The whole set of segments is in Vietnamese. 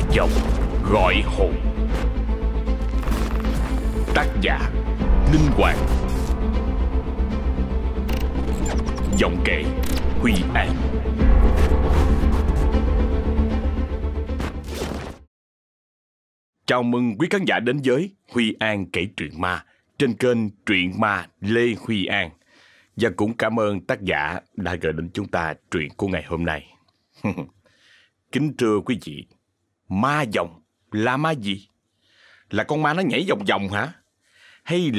dòng gọi hồn. Tác giả Linh Hoàng. Giọng kể Huy An. Chào mừng quý khán giả đến với Huy An kể truyện ma trên kênh Truyện Ma Lê Huy An. Và cũng cảm ơn tác giả đã gửi đến chúng ta truyện của ngày hôm nay. Kính thưa quý vị, ma dòng là ma gì? Là con ma nó nhảy vòng vòng hả? Hay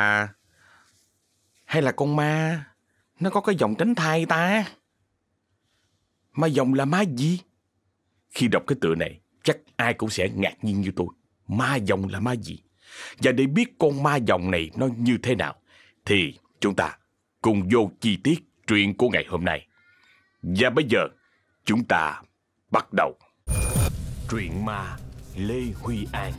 là con ma nó có cái vòng tránh thai ta? Ma dòng là ma gì? Khi đọc cái tựa này, chắc ai cũng sẽ ngạc nhiên như tôi. Ma dòng là ma gì? Và để biết con ma dòng này nó như thế nào, thì chúng ta cùng vô chi tiết truyện của ngày hôm nay. Và bây giờ, chúng ta bắt đầu. Truyện ma Lê Huy An.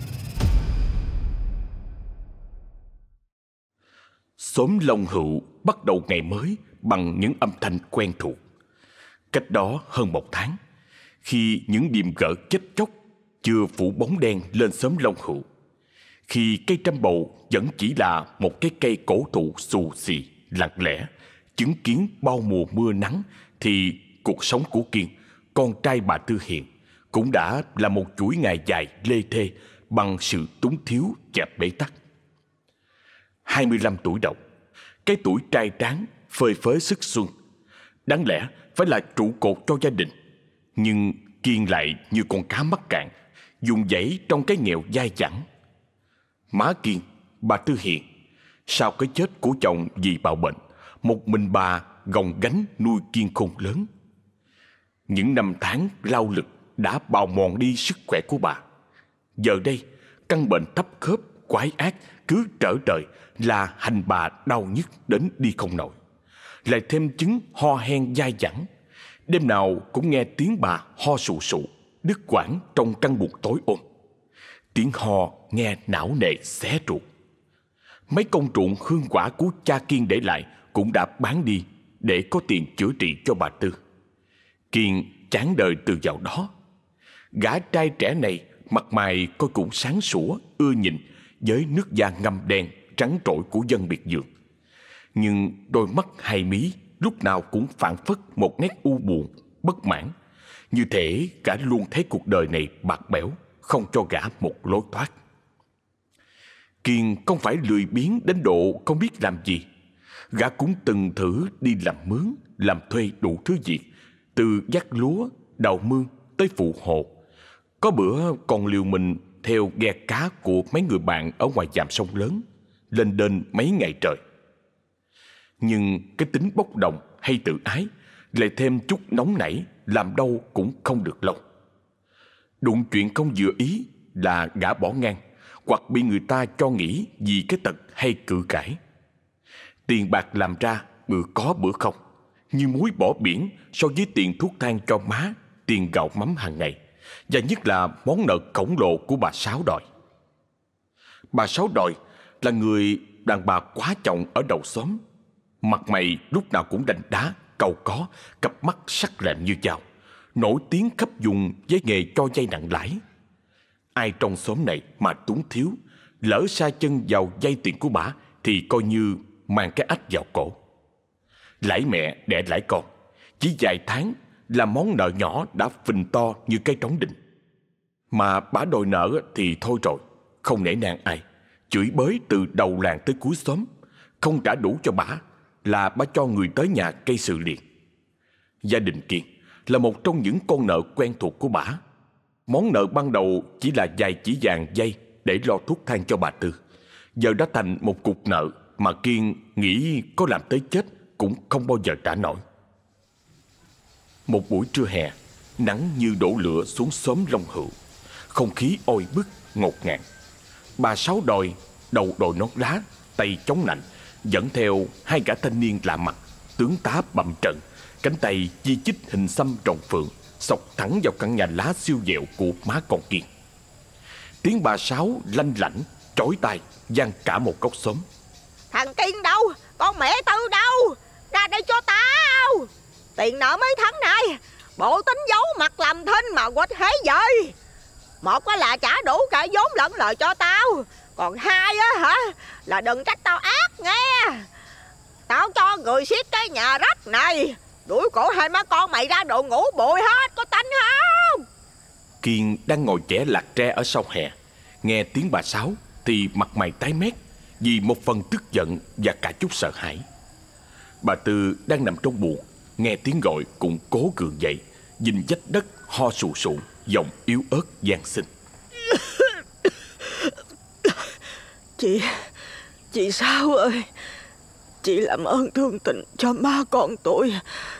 Xóm Long Hữu bắt đầu ngày mới bằng những âm thanh quen thuộc. Cách đó hơn một tháng, khi những điềm gỡ chết chóc chưa phủ bóng đen lên xóm Long Hữu, khi cây trăm bầu vẫn chỉ là một cái cây cổ thụ xù xì, lặng lẽ, chứng kiến bao mùa mưa nắng, thì cuộc sống của Kiên, con trai bà Tư Hiền, cũng đã là một chuỗi ngày dài lê thê bằng sự túng thiếu và bế tắc. 25 tuổi đầu, cái tuổi trai tráng, phơi phới sức xuân, đáng lẽ phải là trụ cột cho gia đình, nhưng Kiên lại như con cá mắc cạn, dùng dãy trong cái nghèo dai dẳng. Má Kiên, bà Tư Hiền, sau cái chết của chồng vì bạo bệnh, một mình bà gồng gánh nuôi Kiên khôn lớn. Những năm tháng lao lực đã bào mòn đi sức khỏe của bà. Giờ đây, căn bệnh thấp khớp quái ác cứ trở trời là hành bà đau nhức đến đi không nổi. Lại thêm chứng ho hen dai dẳng, đêm nào cũng nghe tiếng bà ho sù sụ, đứt quãng trong căn buồng tối ôm. Tiếng ho nghe não nề xé ruột. Mấy công ruộng hương quả của cha Kiên để lại cũng đã bán đi để có tiền chữa trị cho bà Tư. Kiên chán đời từ dạo đó. Gã trai trẻ này mặt mày coi cũng sáng sủa, ưa nhìn, với nước da ngăm đen trắng trội của dân biệt dường. Nhưng đôi mắt hai mí lúc nào cũng phảng phất một nét u buồn, bất mãn, như thể gã luôn thấy cuộc đời này bạc bẽo, không cho gã một lối thoát. Kiên không phải lười biếng đến độ không biết làm gì. Gã cũng từng thử đi làm mướn, làm thuê đủ thứ việc, từ vác lúa, đào mương tới phụ hồ. Có bữa còn liều mình theo ghe cá của mấy người bạn ở ngoài dạm sông lớn, lên đên mấy ngày trời. Nhưng cái tính bốc đồng hay tự ái, lại thêm chút nóng nảy, làm đâu cũng không được lâu. Đụng chuyện không vừa ý là gã bỏ ngang, hoặc bị người ta cho nghỉ vì cái tật hay cự cãi. Tiền bạc làm ra bữa có bữa không, như muối bỏ biển so với tiền thuốc thang cho má, tiền gạo mắm hàng ngày, và nhất là món nợ khổng lồ của bà Sáu đòi. Bà Sáu đòi là người đàn bà quá chồng ở đầu xóm, mặt mày lúc nào cũng đành đá, cau có, cặp mắt sắc lẹm như dao, nổi tiếng khắp vùng với nghề cho vay nặng lãi. Ai trong xóm này mà túng thiếu, lỡ sa chân vào vay tiền của bà thì coi như mang cái ách vào cổ. Lãi mẹ đẻ lãi con, chỉ vài tháng là món nợ nhỏ đã phình to như cái trống đình. Mà bà đòi nợ thì thôi rồi, không nể nang ai, chửi bới từ đầu làng tới cuối xóm. Không trả đủ cho bà là bà cho người tới nhà gây sự liền. Gia đình Kiên là một trong những con nợ quen thuộc của bà. Món nợ ban đầu chỉ là vài chỉ vàng dây để lo thuốc thang cho bà Tư, giờ đã thành một cục nợ mà Kiên nghĩ có làm tới chết cũng không bao giờ trả nổi. Một buổi trưa hè, nắng như đổ lửa xuống xóm Long Hữu, không khí oi bức ngột ngạt. Bà Sáu đòi, đầu đội nón lá, tay chống nạnh, dẫn theo hai gã thanh niên lạ mặt, tướng tá bầm trận, cánh tay chi chít hình xăm rồng phượng, xộc thẳng vào căn nhà lá siêu dẹo của má con Kiên. Tiếng bà Sáu lanh lảnh, chói tai vang cả một góc xóm. Thằng Kiên đâu? Con mẹ Tư đâu? Ra đây cho tao. Tiền nợ mấy tháng nay, bộ tính giấu mặt làm thinh mà quệt hế vậy. Một á là trả đủ cả vốn lẫn lời cho tao, còn hai á hả là đừng trách tao ác nghe. Tao cho người xiết cái nhà rách này, đuổi cổ hai má con mày ra đội ngủ bụi hết, có tánh không? Kiên đang ngồi chẻ lạc tre ở sau hè, nghe tiếng bà Sáu thì mặt mày tái mét, vì một phần tức giận và cả chút sợ hãi. Bà Tư đang nằm trong buồng, nghe tiếng gọi cũng cố gượng dậy, nhìn vách đất ho sù sụ, giọng yếu ớt van xin. Chị Sáu ơi, chị làm ơn thương tình cho má con tôi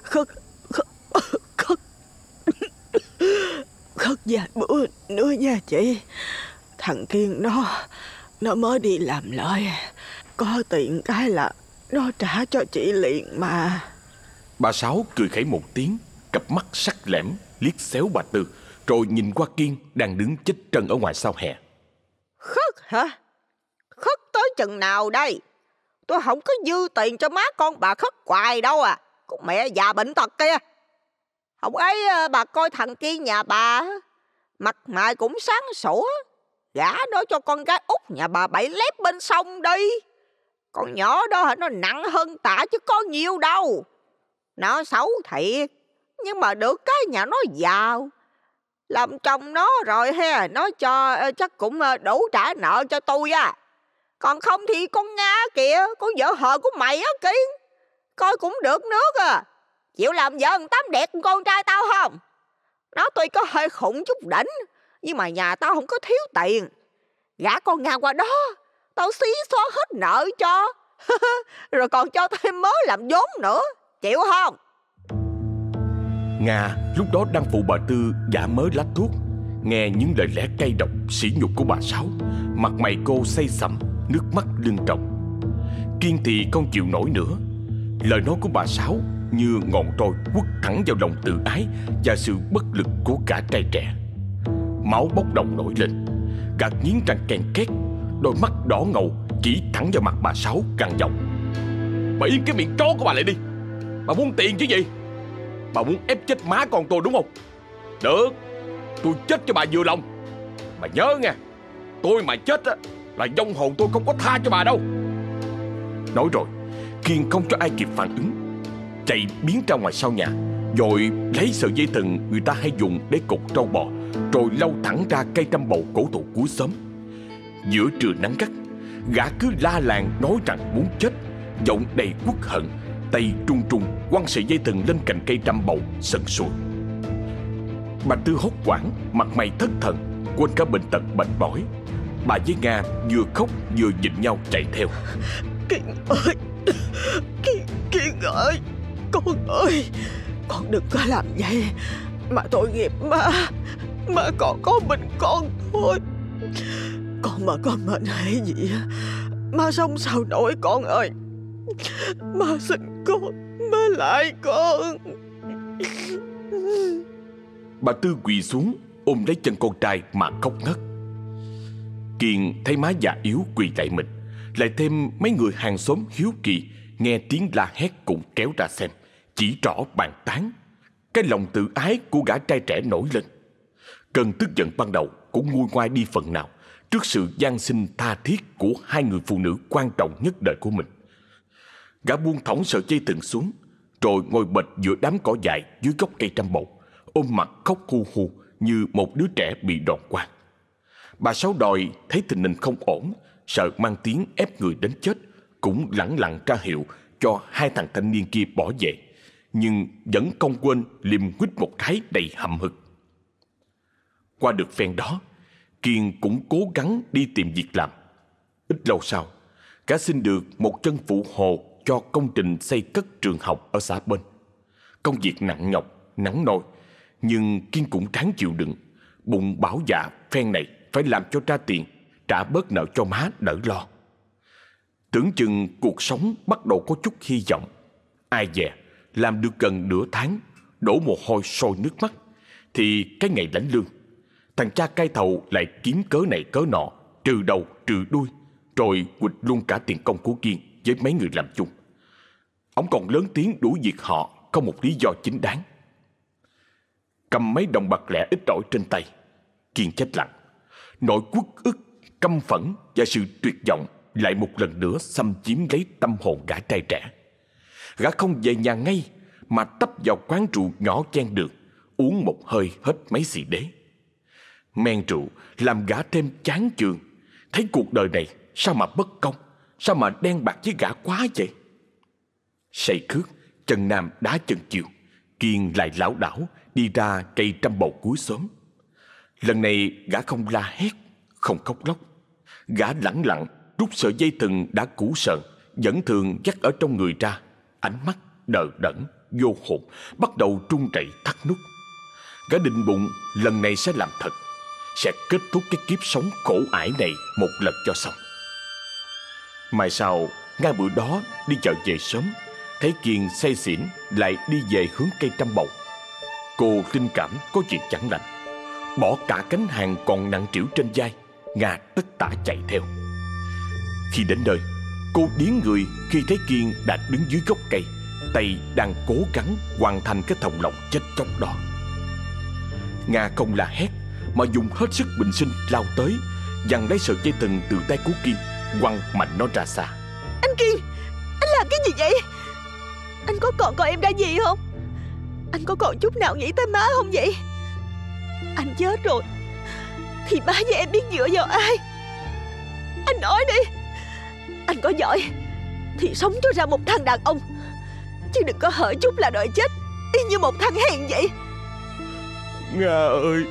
khất vài bữa nữa nha chị. Thằng Kiên nó mới đi làm lại, có tiền cái là nó trả cho chị liền mà. Bà Sáu cười khẩy một tiếng, cặp mắt sắc lẻm liếc xéo bà Tư, rồi nhìn qua Kiên đang đứng chích chân ở ngoài sau hè. Khất hả? Khất tới chừng nào đây? Tôi không có dư tiền cho má con bà khất hoài đâu à. Con mẹ già bệnh tật kia. Không ấy bà coi thằng Kiên nhà bà, mặt mày cũng sáng sủa, gả nó cho con gái út nhà bà bảy lép bên sông đi. Con nhỏ đó nó nặng hơn Tạ chứ có nhiều đâu. Nó xấu thiệt, nhưng mà được cái nhà nó giàu. Làm chồng nó rồi he, nó cho chắc cũng đủ trả nợ cho tôi à. Còn không thì con Nga kìa, con vợ hờ của mày á Kiên, coi cũng được nước à. Chịu làm vợ thằng Tám đẹp con trai tao không? Nó tuy có hơi khủng chút đỉnh, nhưng mà nhà tao không có thiếu tiền. Gả con Nga qua đó, tao xí xóa hết nợ cho. Rồi còn cho thêm mớ làm vốn nữa, chịu không? Nga lúc đó đang phụ bà Tư giả mớ lá thuốc, nghe những lời lẽ cay độc sỉ nhục của bà Sáu, mặt mày cô say sầm, nước mắt lưng tròng. Kiên thì không chịu nổi nữa. Lời nói của bà Sáu như ngọn roi quất thẳng vào lòng tự ái và sự bất lực của cả trai trẻ. Máu bốc đồng nổi lên, gã nghiến răng ken két, đôi mắt đỏ ngầu chỉ thẳng vào mặt bà Sáu gằn giọng: "Bà yên cái miệng chó của bà lại đi. Bà muốn tiền chứ gì? Bà muốn ép chết má con tôi đúng không? Được, tôi chết cho bà vừa lòng. Bà nhớ nha, tôi mà chết á là vong hồn tôi không có tha cho bà đâu." Nói rồi, Kiên không cho ai kịp phản ứng, chạy biến ra ngoài sau nhà, rồi lấy sợi dây thừng người ta hay dùng để cột trâu bò, rồi lau thẳng ra cây trăm bầu cổ thụ cuối xóm. Giữa trưa nắng gắt, gã cứ la làng nói rằng muốn chết, giọng đầy uất hận, tay trung trung quăng sợi dây thừng lên cành cây trăm bầu sần sùi. Bà Tư hốt hoảng, mặt mày thất thần, quên cả bệnh tật bệnh bỏi. Bà với Nga vừa khóc vừa nhìn nhau chạy theo. Kiên ơi, Kiên ơi, con ơi, con đừng có làm vậy. Mà tội nghiệp mà còn có mình con thôi. Con mà có mệnh hệ gì mà sống sao nổi con ơi. Má xin con, má lại con. Bà Tư quỳ xuống ôm lấy chân con trai mà khóc ngất. Kiên thấy má già yếu quỳ lại mình, lại thêm mấy người hàng xóm hiếu kỳ nghe tiếng la hét cũng kéo ra xem, chỉ trỏ bàn tán. Cái lòng tự ái của gã trai trẻ nổi lên. Cơn tức giận ban đầu cũng nguôi ngoai đi phần nào trước sự van xin tha thiết của hai người phụ nữ quan trọng nhất đời của mình. Gã buông thõng sợi dây thừng xuống, rồi ngồi bệt giữa đám cỏ dại dưới gốc cây trăm bầu, ôm mặt khóc hu hu như một đứa trẻ bị đòn quang. Bà Sáu đòi thấy tình hình không ổn, sợ mang tiếng ép người đến chết, cũng lẳng lặng ra hiệu cho hai thằng thanh niên kia bỏ về, nhưng vẫn không quên liềm quýt một cái đầy hậm hực. Qua được phen đó, Kiên cũng cố gắng đi tìm việc làm. Ít lâu sau, gã xin được một chân phụ hồ cho công trình xây cất trường học ở xã bên. Công việc nặng nhọc, nắng nôi, nhưng Kiên cũng ráng chịu đựng, bụng bảo dạ phen này phải làm cho ra tiền, trả bớt nợ cho má đỡ lo. Tưởng chừng cuộc sống bắt đầu có chút hy vọng. Ai dè, làm được gần nửa tháng, đổ mồ hôi sôi nước mắt, thì cái ngày lãnh lương, thằng cha cai thầu lại kiếm cớ này cớ nọ, trừ đầu trừ đuôi, rồi quỵt luôn cả tiền công của Kiên với mấy người làm chung. Ông còn lớn tiếng đuổi việc họ không một lý do chính đáng. Cầm mấy đồng bạc lẻ ít ỏi trên tay, Kiên chết lặng. Nỗi uất ức, căm phẫn và sự tuyệt vọng lại một lần nữa xâm chiếm lấy tâm hồn gã trai trẻ. Gã không về nhà ngay mà tấp vào quán rượu nhỏ ven đường, uống một hơi hết mấy xì đế. Men rượu làm gã thêm chán chường, thấy cuộc đời này sao mà bất công, sao mà đen bạc với gã quá vậy. Say khước, chân nam đá chân chiều, Kiên lại lảo đảo đi ra cây trăm bầu cuối xóm. Lần này gã không la hét, không khóc lóc. Gã lẳng lặng rút sợi dây thừng đã cũ sờn vẫn thường dắt ở trong người ra, ánh mắt đờ đẫn, vô hồn, bắt đầu run rẩy thắt nút. Gã định bụng lần này sẽ làm thật, sẽ kết thúc cái kiếp sống khổ ải này một lần cho xong. Mai sau, ngay bữa đó đi chợ về sớm, thấy Kiên say xỉn lại đi về hướng cây trăm bầu. Cô linh cảm có chuyện chẳng lành, bỏ cả cánh hàng còn nặng trĩu trên vai, Nga tất tả chạy theo. Khi đến nơi, cô điếng người khi thấy Kiên đã đứng dưới gốc cây, tay đang cố gắng hoàn thành cái thòng lọng chết chóc đó. Nga không la hét mà dùng hết sức bình sinh lao tới, giằng lấy sợi dây thừng từ tay của Kiên, quăng mạnh nó ra xa. Anh Kiên, anh làm cái gì vậy? Anh có còn coi em ra gì không? Anh có còn chút nào nghĩ tới má không vậy? Anh chết rồi thì má và em biết dựa vào ai? Anh nói đi. Anh có giỏi thì sống cho ra một thằng đàn ông, chứ đừng có hở chút là đợi chết y như một thằng hèn vậy. Nga ơi,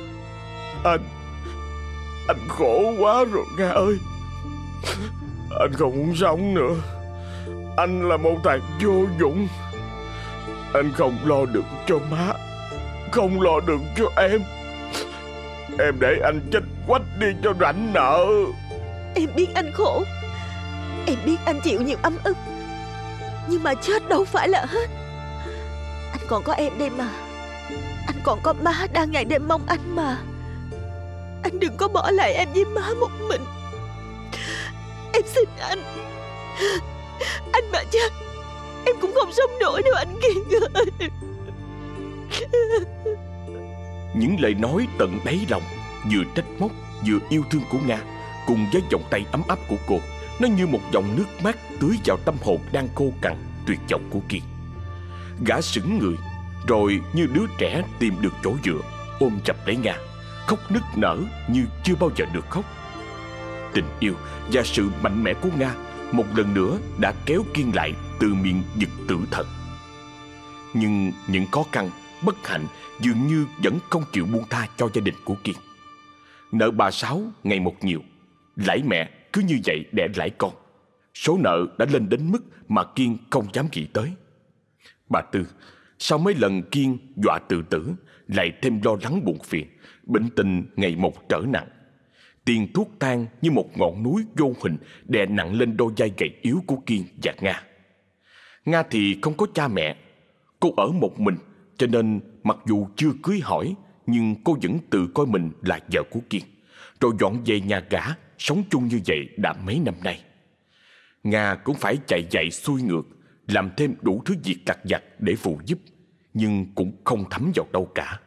anh khổ quá rồi Nga ơi. Anh không muốn sống nữa. Anh là một thằng vô dụng. Anh không lo được cho má, không lo được cho em. Em để anh chết quách đi cho rảnh nợ. Em biết anh khổ, em biết anh chịu nhiều ấm ức, nhưng mà chết đâu phải là hết. Anh còn có em đây mà. Anh còn có má đang ngày đêm mong anh mà. Anh đừng có bỏ lại em với má một mình. Em xin anh. Anh mà chết em cũng không sống nổi đâu anh Kiên ơi. Những lời nói tận đáy lòng, vừa trách móc vừa yêu thương của Nga, cùng với vòng tay ấm áp của cô, nó như một dòng nước mát tưới vào tâm hồn đang khô cằn tuyệt vọng của Kiên. Gã sững người, rồi như đứa trẻ tìm được chỗ dựa, ôm chặt lấy Nga, khóc nức nở như chưa bao giờ được khóc. Tình yêu và sự mạnh mẽ của Nga một lần nữa đã kéo Kiên lại từ miệng vực tử thần. Nhưng những khó khăn, bất hạnh dường như vẫn không chịu buông tha cho gia đình của Kiên. Nợ bà Sáu ngày một nhiều, lãi mẹ cứ như vậy đẻ lãi con. Số nợ đã lên đến mức mà Kiên không dám nghĩ tới. Bà Tư, sau mấy lần Kiên dọa tự tử, lại thêm lo lắng buồn phiền, bệnh tình ngày một trở nặng. Tiền thuốc thang như một ngọn núi vô hình đè nặng lên đôi vai gầy yếu của Kiên và Nga. Nga thì không có cha mẹ, cô ở một mình, cho nên mặc dù chưa cưới hỏi, nhưng cô vẫn tự coi mình là vợ của Kiên, rồi dọn về nhà gã, sống chung như vậy đã mấy năm nay. Nga cũng phải chạy dậy xuôi ngược, làm thêm đủ thứ việc lặt vặt để phụ giúp, nhưng cũng không thấm vào đâu cả.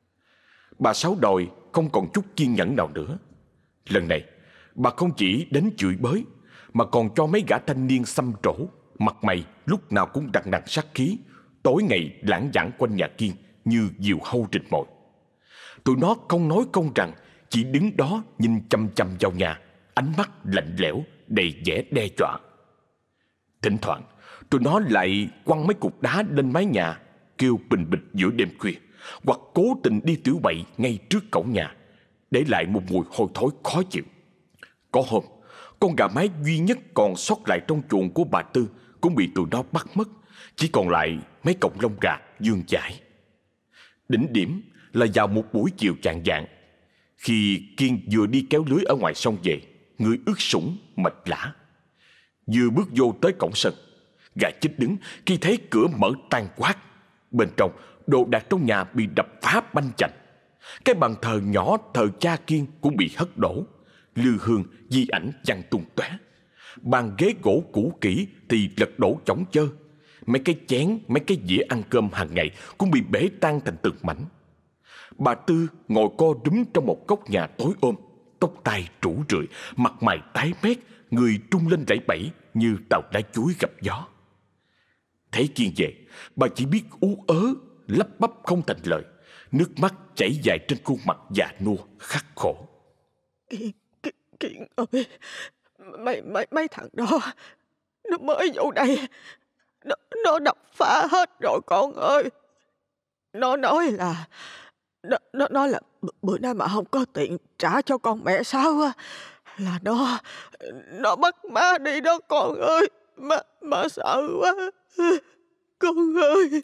Bà Sáu đòi không còn chút kiên nhẫn nào nữa. Lần này, bà không chỉ đến chửi bới, mà còn cho mấy gã thanh niên xăm trổ, mặt mày lúc nào cũng đằng đằng sát khí, tối ngày lãng vãng quanh nhà Kiên như diều hâu rình mồi. Tụi nó không nói không rằng, chỉ đứng đó nhìn chằm chằm vào nhà, ánh mắt lạnh lẽo, đầy vẻ đe dọa. Thỉnh thoảng, tụi nó lại quăng mấy cục đá lên mái nhà, kêu bình bịch giữa đêm khuya, hoặc cố tình đi tiểu bậy ngay trước cổng nhà, để lại một mùi hôi thối khó chịu. Có hôm, con gà mái duy nhất còn sót lại trong chuồng của bà Tư cũng bị tụi nó bắt mất, chỉ còn lại mấy cọng lông gà vương vãi. Đỉnh điểm là vào một buổi chiều chạng vạng, khi Kiên vừa đi kéo lưới ở ngoài sông về, người ướt sũng mệt lả. Vừa bước vô tới cổng sân, gã chích đứng khi thấy cửa mở tan quát. Bên trong, đồ đạc trong nhà bị đập phá banh chành. Cái bàn thờ nhỏ thờ cha Kiên cũng bị hất đổ, lư hương di ảnh văng tung tóe. Bàn ghế gỗ cũ kỹ thì lật đổ chỏng chơ. Mấy cái chén, mấy cái dĩa ăn cơm hàng ngày cũng bị bể tan thành từng mảnh. Bà Tư ngồi co rúm trong một góc nhà tối ôm, tóc tai rủ rượi, mặt mày tái mét, người trung lên lẫy bẫy như tàu lá chuối gặp gió. Thấy Kiên về, bà chỉ biết ú ớ, lắp bắp không thành lời, nước mắt chảy dài trên khuôn mặt già nua khắc khổ. Kiên ơi, mấy thằng đó nó mới vô đây, nó đập phá hết rồi con ơi. Nó nói là bữa nay mà không có tiền trả cho con mẹ sao á, là nó bắt má đi đó con ơi. Má sợ quá con ơi.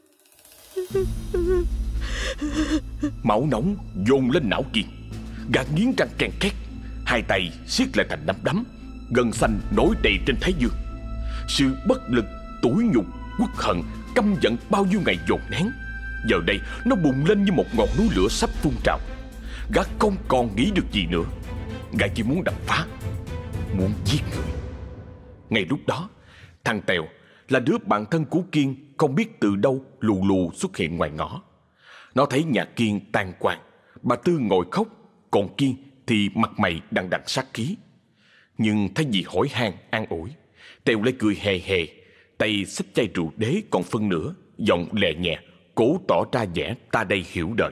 Máu nóng dồn lên não Kiên. Gã nghiến răng ken két, hai tay siết lại thành nắm đấm, gân xanh nổi đầy trên thái dương. Sự bất lực, tủi nhục, uất hận, căm giận bao nhiêu ngày dồn nén, giờ đây nó bùng lên như một ngọn núi lửa sắp phun trào. Gã không còn nghĩ được gì nữa. Gã chỉ muốn đập phá, muốn giết người. Ngay lúc đó, thằng Tèo là đứa bạn thân của Kiên không biết từ đâu lù lù xuất hiện ngoài ngõ. Nó thấy nhà Kiên tàn quang, bà Tư ngồi khóc, còn Kiên thì mặt mày đằng đằng sát khí. Nhưng thấy dì hỏi han an ủi, Tèo lại cười hề hề, tay xách chai rượu đế còn phân nửa, giọng lè nhẹ, cố tỏ ra vẻ ta đây hiểu đời.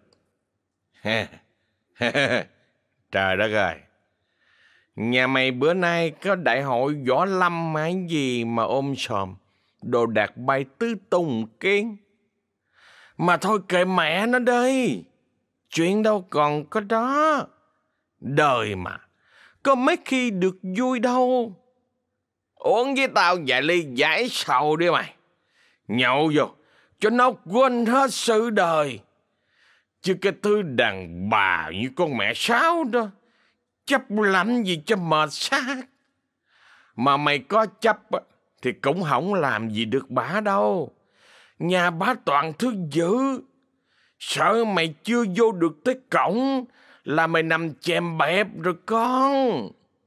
Trời đất ơi, nhà mày bữa nay có đại hội võ lâm hay gì mà ôm sòm, đồ đạc bay tứ tung Kiên. Mà thôi kệ mẹ nó đi, chuyện đâu còn có đó. Đời mà, có mấy khi được vui đâu. Uống với tao vài ly giải sầu đi mày. Nhậu vô, cho nó quên hết sự đời. Chứ cái thứ đàn bà như con mẹ Sáu đó, chấp làm gì cho mệt xác. Mà mày có chấp thì cũng không làm gì được bả đâu. Nhà bả toàn thứ dữ. Sợ mày chưa vô được tới cổng là mày nằm chèm bẹp rồi con.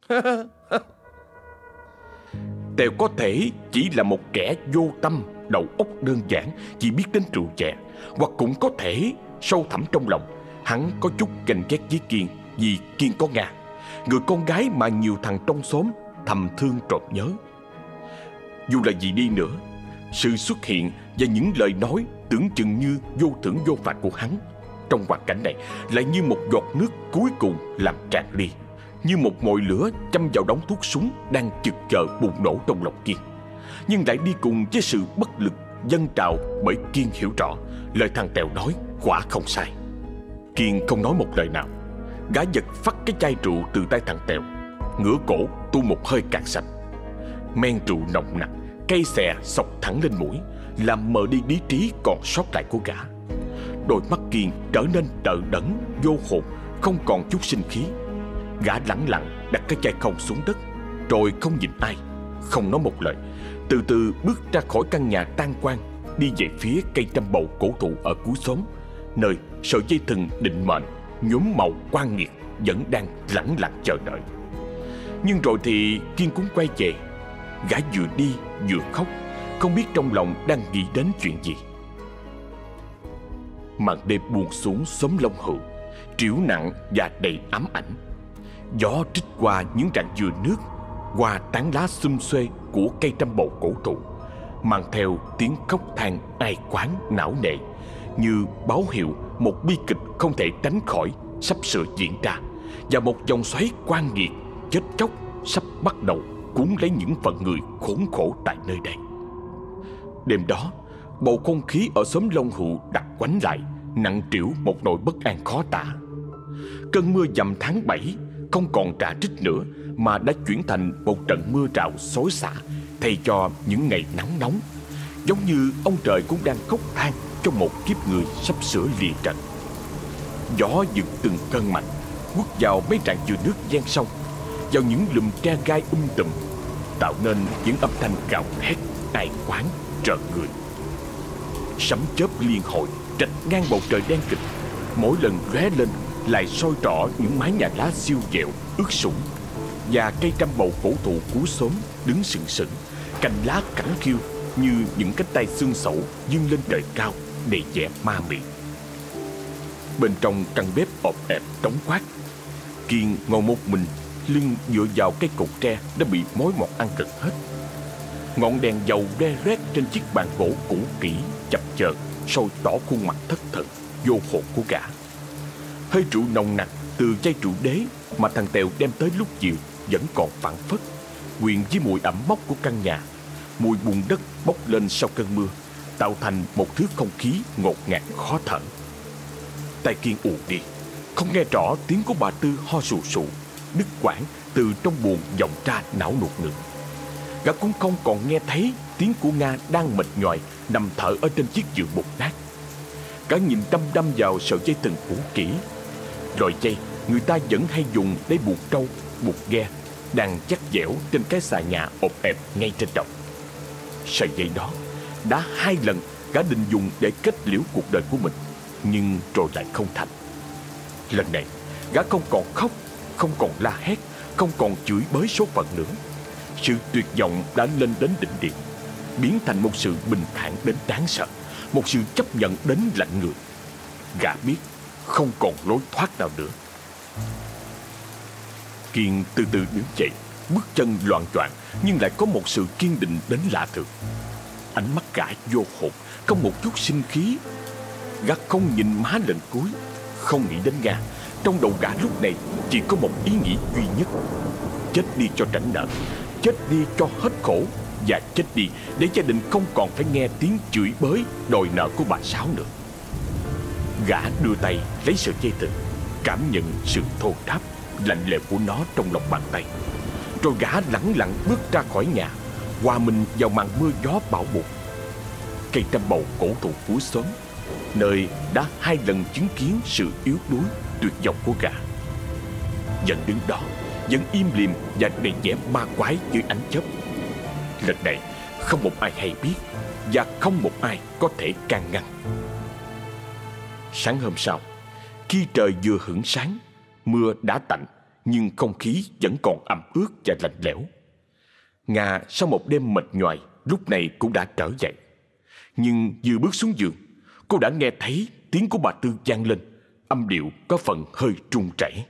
Tèo có thể chỉ là một kẻ vô tâm, đầu óc đơn giản, chỉ biết đến rượu chè, hoặc cũng có thể sâu thẳm trong lòng hắn có chút ganh ghét với Kiên vì Kiên có Nga, người con gái mà nhiều thằng trong xóm thầm thương trộm nhớ. Dù là gì đi nữa, sự xuất hiện và những lời nói tưởng chừng như vô thưởng vô phạt của hắn trong hoàn cảnh này lại như một giọt nước cuối cùng làm tràn ly, như một mồi lửa châm vào đống thuốc súng đang chực chờ bùng nổ trong lòng Kiên, nhưng lại đi cùng với sự bất lực dâng trào bởi Kiên hiểu rõ lời thằng Tèo nói quả không sai. Kiên không nói một lời nào. Gã giật phắt cái chai rượu từ tay thằng Tèo, ngửa cổ tu một hơi cạn sạch. Men rượu nồng nặc cay xè xộc thẳng lên mũi, làm mờ đi lý trí còn sót lại của gã. Đôi mắt Kiên trở nên đờ đẫn, vô hồn, không còn chút sinh khí. Gã lẳng lặng đặt cái chai không xuống đất, rồi không nhìn ai, không nói một lời, từ từ bước ra khỏi căn nhà tan quang, đi về phía cây trăm bầu cổ thụ ở cuối xóm, nơi sợi dây thừng định mệnh nhuốm màu quan nghiệt vẫn đang lẳng lặng chờ đợi. Nhưng rồi thì Kiên cũng quay về. Gã vừa đi vừa khóc, không biết trong lòng đang nghĩ đến chuyện gì. Màn đêm buông xuống xóm Long Hữu, triểu nặng và đầy ám ảnh. Gió trích qua những rặng dừa nước, qua tán lá xum xuê của cây trăm bầu cổ thụ, mang theo tiếng khóc than ai quán não nề, như báo hiệu một bi kịch không thể tránh khỏi sắp sửa diễn ra, và một dòng xoáy quan nghiệt chết chóc sắp bắt đầu cuốn lấy những phận người khốn khổ tại nơi đây. Đêm đó, bầu không khí ở xóm Long Hữu đặc quánh lại, nặng trĩu một nỗi bất an khó tả. Cơn mưa dầm tháng 7 không còn rả rích nữa, mà đã chuyển thành một trận mưa rào xối xả thay cho những ngày nắng nóng, giống như ông trời cũng đang khóc than cho một kiếp người sắp sửa lìa trần. Gió giật từng cơn mạnh, quất vào mấy rạn dừa nước ven sông, vào những lùm tre gai tùm, tạo nên những âm thanh gào thét ai quán rợn người. Sấm chớp liên hồi rạch ngang bầu trời đen kịt, mỗi lần lóe lên lại soi rõ những mái nhà lá siêu dẹo ướt sũng, và cây trăm bầu cổ thụ cuối xóm đứng sừng sững, cành lá cẳng khiu như những cánh tay xương sẩu vươn lên trời cao đầy vẻ ma mị. Bên trong căn bếp ọp ẹp trống khoác, Kiên ngồi một mình, lưng dựa vào cái cột tre đã bị mối mọt ăn gần hết. Ngọn đèn dầu re rét trên chiếc bàn gỗ cũ kỹ chập chờn soi tỏ khuôn mặt thất thần vô hồn của gã. Hơi rượu nồng nặc từ chai rượu đế mà thằng Tèo đem tới lúc chiều vẫn còn phảng phất, quyện với mùi ẩm mốc của căn nhà. Mùi bùn đất bốc lên sau cơn mưa, tạo thành một thứ không khí ngột ngạt khó thở. Tai Kiên ù đi, không nghe rõ tiếng của bà Tư ho sù sụ, đứt quãng từ trong buồng vọng ra não nuột nữa. Gã cũng không còn nghe thấy tiếng của Nga đang mệt nhoài nằm thở ở trên chiếc giường bột nát. Gã nhìn đăm đăm vào sợi dây thừng cũ kỹ. Loại dây người ta vẫn hay dùng để buộc trâu, buộc ghe, đang chắc dẻo trên cái xà nhà ộp ẹp ngay trên đầu. Sợi dây đó đã 2 lần gã định dùng để kết liễu cuộc đời của mình, nhưng rồi lại không thành. Lần này gã không còn khóc, không còn la hét, không còn chửi bới số phận nữa. Sự tuyệt vọng đã lên đến đỉnh điểm, biến thành một sự bình thản đến đáng sợ, một sự chấp nhận đến lạnh người. Gã biết không còn lối thoát nào nữa. Kiên từ từ đứng dậy, bước chân loạng choạng nhưng lại có một sự kiên định đến lạ thường. Ánh mắt gã vô hồn, không một chút sinh khí. Gã không nhìn má lần cuối, không nghĩ đến Nga. Trong đầu gã lúc này chỉ có một ý nghĩ duy nhất: chết đi cho tránh nợ, chết đi cho hết khổ, và chết đi để gia đình không còn phải nghe tiếng chửi bới đòi nợ của bà Sáu nữa. Gã đưa tay lấy sợi dây thừng, cảm nhận sự thô ráp, lạnh lẽo của nó trong lòng bàn tay. Rồi gã lẳng lặng bước ra khỏi nhà, hòa mình vào màn mưa gió bão bùng. Cây trăm bầu cổ thụ cuối xóm, nơi đã 2 lần chứng kiến sự yếu đuối, tuyệt vọng của gã, vẫn đứng đó, vẫn im lìm và đầy vẻ ma quái dưới ánh chớp. Lần này không một ai hay biết, và không một ai có thể can ngăn. Sáng hôm sau, khi trời vừa hửng sáng, mưa đã tạnh, nhưng không khí vẫn còn ẩm ướt và lạnh lẽo. Nga sau một đêm mệt nhoài lúc này cũng đã trở dậy. Nhưng vừa bước xuống giường, cô đã nghe thấy tiếng của bà Tư vang lên, âm điệu có phần hơi run rẩy.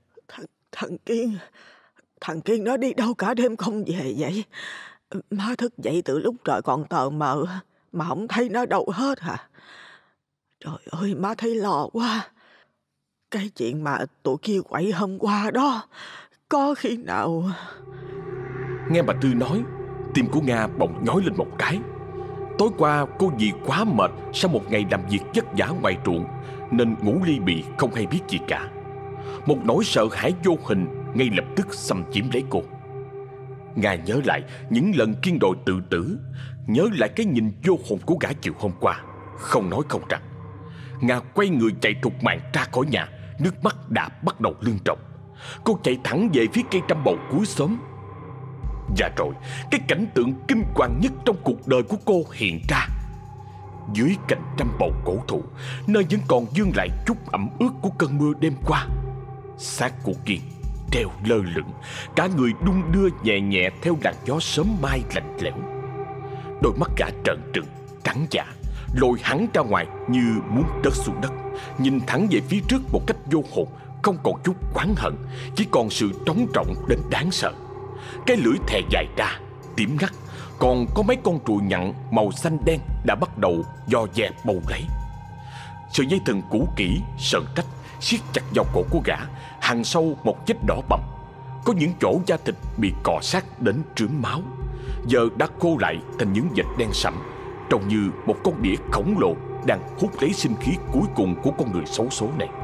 Thằng Kiên nó đi đâu cả đêm không về vậy? Má thức dậy từ lúc trời còn tờ mờ mà không thấy nó đâu hết hả? Trời ơi, má thấy lo quá. Cái chuyện mà tụi kia quậy hôm qua đó, có khi nào... Nghe bà Tư nói, tim của Nga bỗng nhói lên một cái. Tối qua cô vì quá mệt sau một ngày làm việc vất vả ngoài ruộng nên ngủ li bì không hay biết gì cả. Một nỗi sợ hãi vô hình ngay lập tức xâm chiếm lấy cô. Nga nhớ lại những lần Kiên đòi tự tử, nhớ lại cái nhìn vô hồn của gã chiều hôm qua, không nói không rằng. Nga quay người chạy thục mạng ra khỏi nhà, nước mắt đã bắt đầu lưng tròng. Cô chạy thẳng về phía cây trăm bầu cuối xóm. Và rồi cái cảnh tượng kinh hoàng nhất trong cuộc đời của cô hiện ra. Dưới cành trăm bầu cổ thụ, nơi vẫn còn vương lại chút ẩm ướt của cơn mưa đêm qua, xác của Kiên treo lơ lửng, cả người đung đưa nhẹ nhẹ theo làn gió sớm mai lạnh lẽo. Đôi mắt gã trợn trừng, trắng dạ, lồi hẳn ra ngoài như muốn rớt xuống đất, nhìn thẳng về phía trước một cách vô hồn, không còn chút oán hận, chỉ còn sự trống rỗng đến đáng sợ. Cái lưỡi thè dài ra, tím ngắt, còn có mấy con ruồi nhặn màu xanh đen đã bắt đầu do dè bầu lấy. Sợi dây thừng cũ kỹ sờn trách siết chặt vào cổ của gã, hằn sâu một vết đỏ bầm. Có những chỗ da thịt bị cọ sát đến trướng máu, giờ đã khô lại thành những vệt đen sẫm, trông như một con đĩa khổng lồ đang hút lấy sinh khí cuối cùng của con người xấu số này.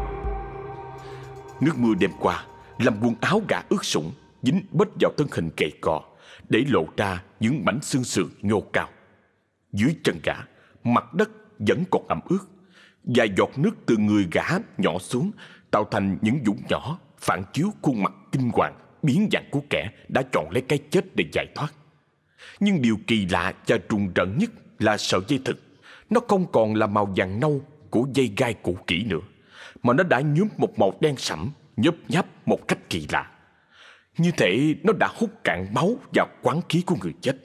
Nước mưa đêm qua làm quần áo gã ướt sũng, dính bết vào thân hình gầy cò, để lộ ra những mảnh xương sườn nhô cao. Dưới chân gã, mặt đất vẫn còn ẩm ướt. Vài giọt nước từ người gã nhỏ xuống, tạo thành những vũng nhỏ phản chiếu khuôn mặt kinh hoàng, biến dạng của kẻ đã chọn lấy cái chết để giải thoát. Nhưng điều kỳ lạ và rùng rợn nhất là sợi dây thừng. Nó không còn là màu vàng nâu của dây gai cũ kỹ nữa, mà nó đã nhuốm một màu đen sẫm, nhớp nháp một cách kỳ lạ. Như thể nó đã hút cạn máu và quán khí của người chết.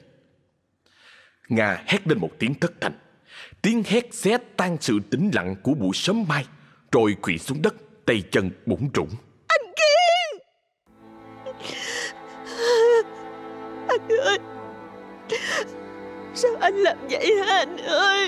Nga hét lên một tiếng thất thanh. Tiếng hét xé tan sự tĩnh lặng của buổi sớm mai, rồi quỵ xuống đất, tay chân bủn rủn. Anh Kiên! anh làm vậy hả anh ơi?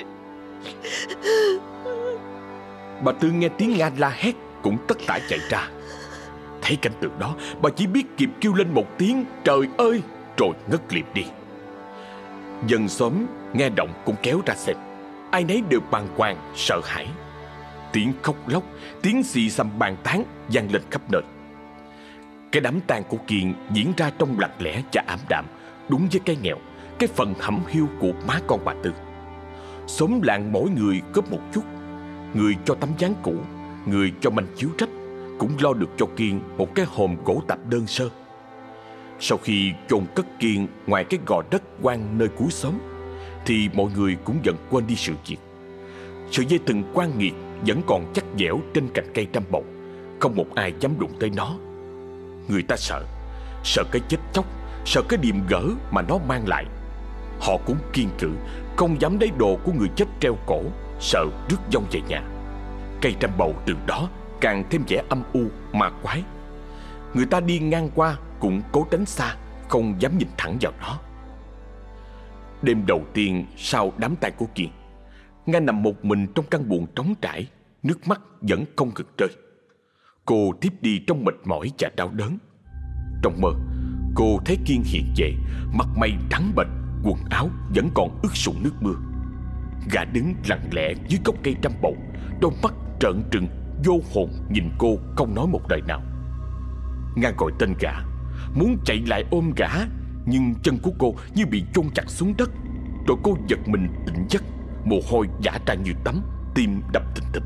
Bà Tư nghe tiếng Nga la hét cũng tất tả chạy ra. Thấy cảnh tượng đó, bà chỉ biết kịp kêu lên một tiếng trời ơi, rồi ngất liệm đi. Dân xóm nghe động cũng kéo ra xem. Ai nấy đều bàng hoàng sợ hãi. Tiếng khóc lóc, tiếng xì xầm bàn tán vang lên khắp nơi. Cái đám tang của Kiên diễn ra trong lặng lẽ và ảm đạm, đúng với cái nghèo, cái phần hẩm hiu của má con bà Tư. Xóm làng mỗi người góp một chút, người cho tấm ván cũ, người cho manh chiếu rách, cũng lo được cho Kiên một cái hòm gỗ tạp đơn sơ. Sau khi chôn cất Kiên ngoài cái gò đất quang nơi cuối xóm, thì mọi người cũng dần quên đi sự việc. Sợi dây thừng quan nghiệt vẫn còn chắc dẻo trên cành cây trăm bầu, không một ai dám đụng tới nó. Người ta sợ cái chết chóc, sợ cái điềm gở mà nó mang lại. Họ cũng kiêng cữ, không dám lấy đồ của người chết treo cổ, sợ rước vong về nhà. Cây trăm bầu từ đó càng thêm vẻ âm u ma quái. Người ta đi ngang qua cũng cố tránh xa, không dám nhìn thẳng vào nó. Đêm đầu tiên sau đám tang của Kiên, Nga nằm một mình trong căn buồng trống trải, nước mắt vẫn không ngừng rơi. Cô tiếp đi trong mệt mỏi và đau đớn. Trong mơ, cô thấy Kiên hiện về, mặt mày trắng bệch, quần áo vẫn còn ướt sũng nước mưa. Gã đứng lặng lẽ dưới gốc cây trăm bầu, đôi mắt trợn trừng vô hồn nhìn cô, không nói một lời nào. Nga gọi tên gã, muốn chạy lại ôm gã, nhưng chân của cô như bị chôn chặt xuống đất. Rồi cô giật mình tỉnh giấc, mồ hôi vã ra như tắm, tim đập thình thịch.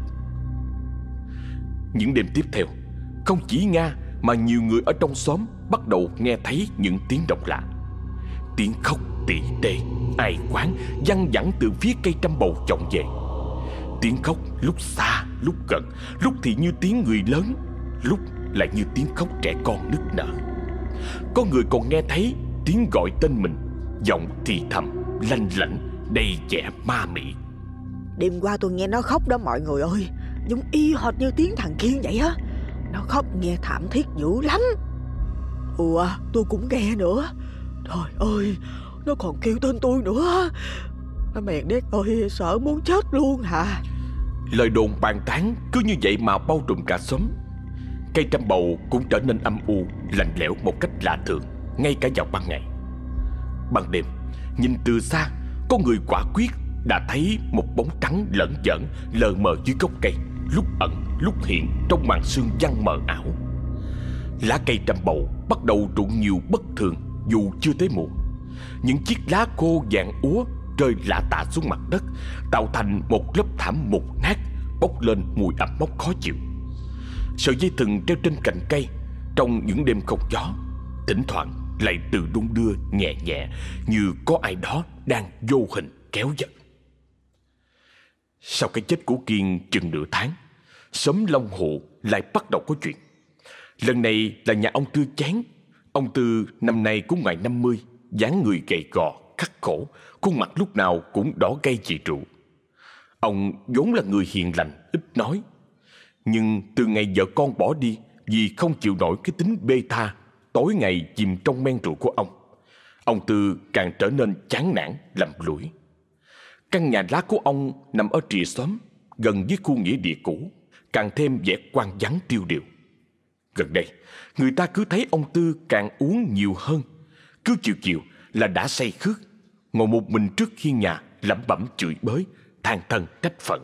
Những đêm tiếp theo, không chỉ Nga mà nhiều người ở trong xóm bắt đầu nghe thấy những tiếng động lạ. Tiếng khóc tỉ tê, ai oán văng vẳng từ phía cây trăm bầu vọng về. Tiếng khóc lúc xa, lúc gần, lúc thì như tiếng người lớn, lúc lại như tiếng khóc trẻ con nức nở. Có người còn nghe thấy tiếng gọi tên mình, giọng thì thầm, lanh lảnh, đầy vẻ ma mị. Đêm qua tôi nghe nó khóc đó mọi người ơi, giống y hệt như tiếng thằng Kiên vậy á. Nó khóc nghe thảm thiết dữ lắm. Tôi cũng nghe nữa. Trời ơi, nó còn kêu tên tôi nữa. Mẹ đét ơi, sợ muốn chết luôn hả? Lời đồn bàn tán cứ như vậy mà bao trùm cả xóm. Cây trăm bầu cũng trở nên âm u, lạnh lẽo một cách lạ thường, ngay cả vào ban ngày. Ban đêm, nhìn từ xa, có người quả quyết đã thấy một bóng trắng lởn vởn lờ mờ dưới gốc cây, lúc ẩn lúc hiện trong màn sương văng mờ ảo. Lá cây trăm bầu bắt đầu rụng nhiều bất thường dù chưa tới mùa. Những chiếc lá khô vàng úa rơi lả tả xuống mặt đất, tạo thành một lớp thảm mục nát, bốc lên mùi ẩm mốc khó chịu. Sợi dây thừng treo trên cành cây trong những đêm không gió, thỉnh thoảng lại tự đung đưa nhẹ nhẹ, như có ai đó đang vô hình kéo giật. Sau cái chết của Kiên chừng nửa tháng, xóm Long Hụ lại bắt đầu có chuyện. Lần này là nhà ông Tư Chán. Ông Tư năm nay cũng ngoài 50, dáng người gầy gò, khắc khổ, khuôn mặt lúc nào cũng đỏ gay vì rượu. Ông vốn là người hiền lành, ít nói. Nhưng từ ngày vợ con bỏ đi vì không chịu nổi cái tính bê tha, tối ngày chìm trong men rượu của ông Tư càng trở nên chán nản, lầm lũi. Căn nhà lá của ông nằm ở rìa xóm, gần với khu nghĩa địa cũ, càng thêm vẻ quan vắng tiêu điều. Gần đây, người ta cứ thấy ông Tư càng uống nhiều hơn. Cứ chiều là đã say khướt, ngồi một mình trước hiên nhà, lẩm bẩm chửi bới, than thân trách phận.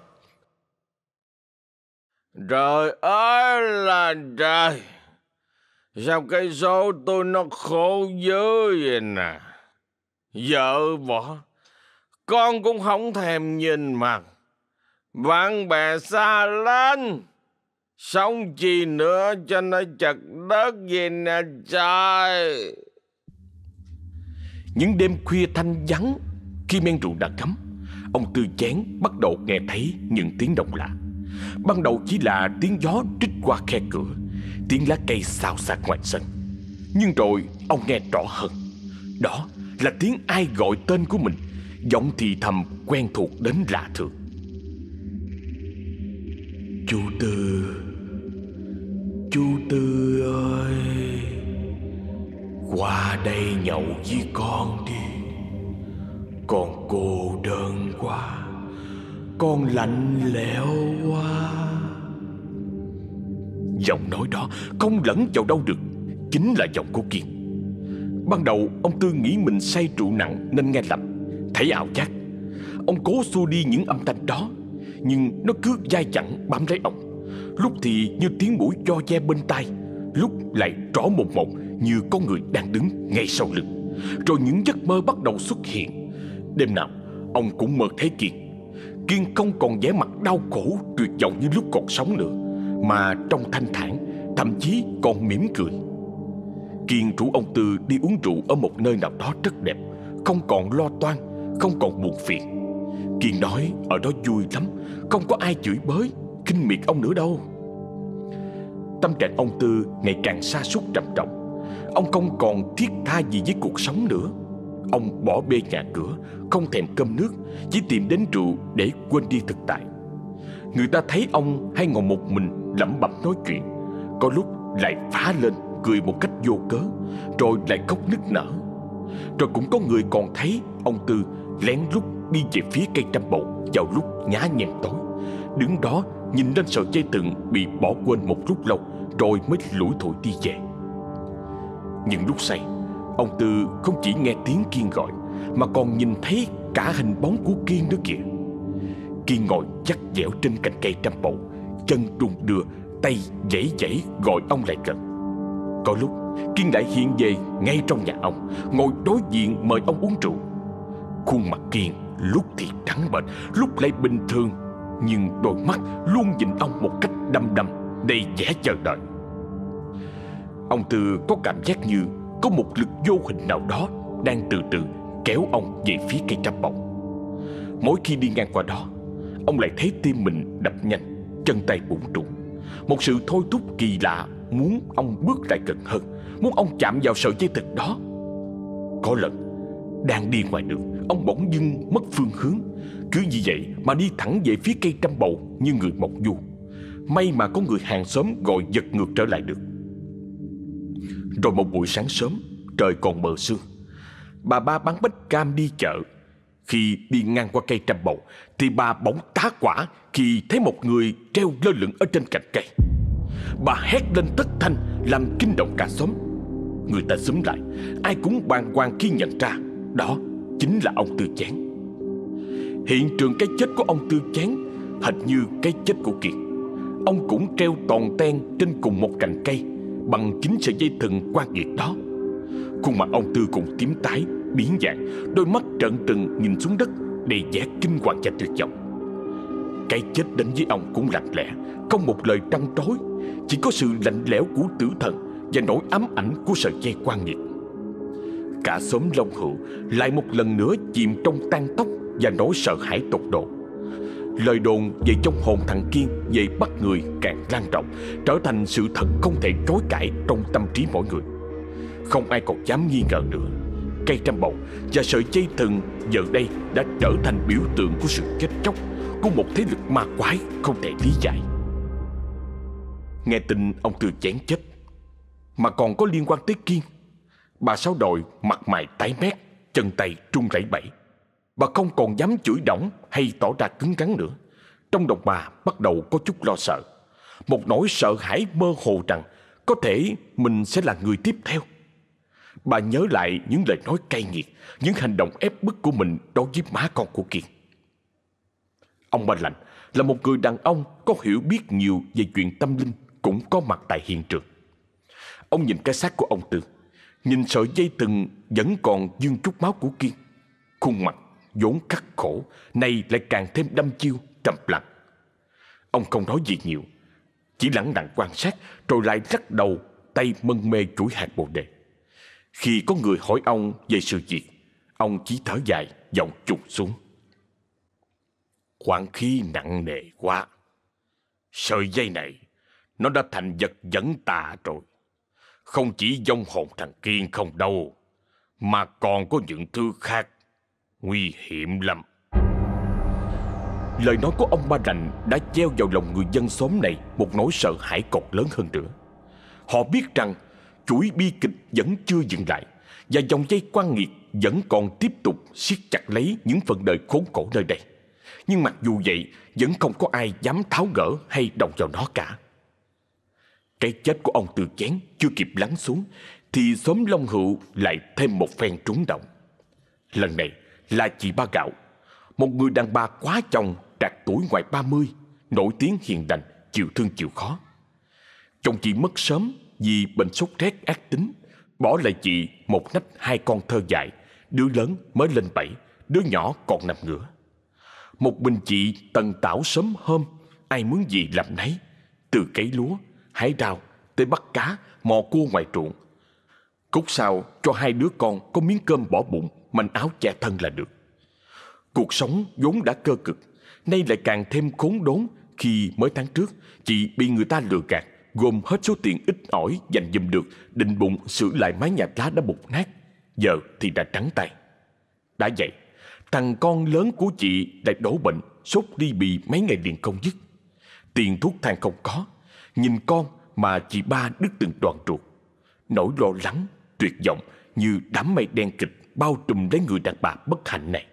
Trời ơi là trời, sao cái số tôi nó khổ dữ vậy nè. Vợ bỏ, con cũng không thèm nhìn mặt, bạn bè xa lánh, sống chi nữa cho nó chật đất gì nè trời. Những đêm khuya thanh vắng, khi men rượu đã cấm, ông Tư Chán bắt đầu nghe thấy những tiếng động lạ. Ban đầu chỉ là tiếng gió trích qua khe cửa, tiếng lá cây xào xạc ngoài sân. Nhưng rồi ông nghe rõ hơn. Đó là tiếng ai gọi tên của mình, giọng thì thầm quen thuộc đến lạ thường. Chú Tư ơi, qua đây nhậu với con đi. Con cô đơn quá, con lạnh lẽo quá. Giọng nói đó không lẫn vào đâu được, chính là giọng của Kiên. Ban đầu ông Tư nghĩ mình say rượu nặng nên nghe lầm, thấy ảo giác. Ông cố xua đi những âm thanh đó, nhưng nó cứ dai dẳng bám lấy ông. Lúc thì như tiếng mũi cho ve bên tai, lúc lại rõ mồn một như có người đang đứng ngay sau lưng. Rồi những giấc mơ bắt đầu xuất hiện. Đêm nào ông cũng mơ thấy Kiên. Kiên không còn vẻ mặt đau khổ tuyệt vọng như lúc còn sống nữa, mà trông thanh thản, thậm chí còn mỉm cười. Kiên rủ ông Tư đi uống rượu ở một nơi nào đó rất đẹp, không còn lo toan, không còn buồn phiền. Kiên nói ở đó vui lắm, không có ai chửi bới, khinh miệt ông nữa đâu. Tâm trạng ông Tư ngày càng sa sút trầm trọng. Ông không còn thiết tha gì với cuộc sống nữa. Ông bỏ bê nhà cửa, không thèm cơm nước, chỉ tìm đến rượu để quên đi thực tại. Người ta thấy ông hay ngồi một mình lẩm bẩm nói chuyện, có lúc lại phá lên cười một cách vô cớ, rồi lại khóc nức nở. Rồi cũng có người còn thấy ông Tư lén lút đi về phía cây trăm bầu vào lúc nhá nhem tối, đứng đó nhìn lên sợi dây thừng bị bỏ quên một lúc lâu, rồi mới lủi thủi đi về. Nhưng lúc say, ông Tư không chỉ nghe tiếng Kiên gọi, mà còn nhìn thấy cả hình bóng của Kiên nữa kìa. Kiên ngồi chắc dẻo trên cành cây trăm bầu, chân đung đưa, tay giãy giãy gọi ông lại gần. Có lúc Kiên lại hiện về ngay trong nhà ông, ngồi đối diện mời ông uống rượu. Khuôn mặt Kiên lúc thì trắng bệch, lúc lại bình thường, nhưng đôi mắt luôn nhìn ông một cách đăm đăm, đầy vẻ chờ đợi. Ông Tư có cảm giác như có một lực vô hình nào đó đang từ từ kéo ông về phía cây trăm bầu. Mỗi khi đi ngang qua đó, ông lại thấy tim mình đập nhanh, chân tay bủn rủn. Một sự thôi thúc kỳ lạ muốn ông bước lại gần hơn, muốn ông chạm vào sợi dây thừng đó. Có lần đang đi ngoài đường, ông bỗng dưng mất phương hướng, cứ như vậy mà đi thẳng về phía cây trăm bầu như người mộng du. May mà có người hàng xóm gọi giật ngược trở lại được. Rồi một buổi sáng sớm, trời còn mờ sương, bà ba bán bánh cam đi chợ. Khi đi ngang qua cây trăm bầu thì bà bỗng tá hỏa khi thấy một người treo lơ lửng ở trên cành cây. Bà hét lên thất thanh làm kinh động cả xóm. Người ta xúm lại, ai cũng bàng hoàng khi nhận ra đó chính là ông Tư Chán. Hiện trường cái chết của ông Tư Chán hệt như cái chết của Kiệt. Ông cũng treo toàn ten trên cùng một cành cây bằng chính sợi dây thừng quan nghiệt đó. Khuôn mặt ông Tư cũng tím tái, biến dạng, đôi mắt trợn trừng nhìn xuống đất, đầy vẻ kinh hoàng và tuyệt vọng. Cái chết đến với ông cũng lặng lẽ, không một lời trăn trối, chỉ có sự lạnh lẽo của tử thần và nỗi ám ảnh của sợi dây quan nghiệt. Cả xóm Long Hữu lại một lần nữa chìm trong tang tóc và nỗi sợ hãi tột độ. Lời đồn về trong hồn thằng Kiên về bắt người càng lan rộng, trở thành sự thật không thể chối cãi trong tâm trí mỗi người. Không ai còn dám nghi ngờ nữa. Cây trăm bầu và sợi dây thừng giờ đây đã trở thành biểu tượng của sự chết chóc, của một thế lực ma quái không thể lý giải. Nghe tin ông Tư Chán chết mà còn có liên quan tới Kiên, bà Sáu Đồi mặt mày tái mét, chân tay run rẩy bẩy. Bà không còn dám chửi đổng hay tỏ ra cứng rắn nữa. Trong lòng bà bắt đầu có chút lo sợ, một nỗi sợ hãi mơ hồ rằng có thể mình sẽ là người tiếp theo. Bà nhớ lại những lời nói cay nghiệt, những hành động ép bức của mình đối với má con của Kiên. Ông Ba Lạnh là một người đàn ông có hiểu biết nhiều về chuyện tâm linh, cũng có mặt tại hiện trường. Ông nhìn cái xác của ông Tư, nhìn sợi dây thừng vẫn còn vương chút máu của Kiên. Khuôn mặt vốn khắc khổ nay lại càng thêm đăm chiêu, trầm lặng. Ông không nói gì nhiều, chỉ lẳng lặng quan sát, rồi lại lắc đầu, tay mân mê chuỗi hạt bồ đề. Khi có người hỏi ông về sự việc, ông chỉ thở dài, giọng trùng xuống. Quán khí nặng nề quá. Sợi dây này nó đã thành vật dẫn tà rồi. Không chỉ vong hồn thằng Kiên không đâu, mà còn có những thứ khác nguy hiểm lắm. Lời nói của ông Ba Lạnh đã gieo vào lòng người dân xóm này một nỗi sợ hãi còn lớn hơn nữa. Họ biết rằng chuỗi bi kịch vẫn chưa dừng lại, và dòng dây quan nghiệt vẫn còn tiếp tục siết chặt lấy những phận đời khốn khổ nơi đây. Nhưng mặc dù vậy, vẫn không có ai dám tháo gỡ hay động vào nó cả. Cái chết của ông Tư Chén chưa kịp lắng xuống thì xóm Long Hữu lại thêm một phen trúng động. Lần này là chị Ba Gạo, một người đàn bà quá chồng, trạc tuổi ngoài 30, nổi tiếng hiền lành, chịu thương chịu khó. Chồng chị mất sớm vì bệnh sốt rét ác tính, bỏ lại chị một nách 2 con thơ dại, đứa lớn mới lên 7, đứa nhỏ còn nằm ngửa. Một mình chị tần tảo sớm hôm, ai muốn gì làm nấy, từ cấy lúa, hái rau tới bắt cá, mò cua ngoài ruộng. Cốt sao cho 2 đứa con có miếng cơm bỏ bụng, manh áo che thân là được. Cuộc sống vốn đã cơ cực, nay lại càng thêm khốn đốn khi mới tháng trước chị bị người ta lừa gạt, gồm hết số tiền ít ỏi dành dùm được, định bụng sửa lại mái nhà lá đã mục nát, giờ thì đã trắng tay. Đã vậy, thằng con lớn của chị lại đổ bệnh, sốt ly bì mấy ngày liền không dứt. Tiền thuốc thang không có, nhìn con mà chị Ba đứt từng đoạn ruột. Nỗi lo lắng, tuyệt vọng như đám mây đen kịch bao trùm lấy người đàn bà bất hạnh này.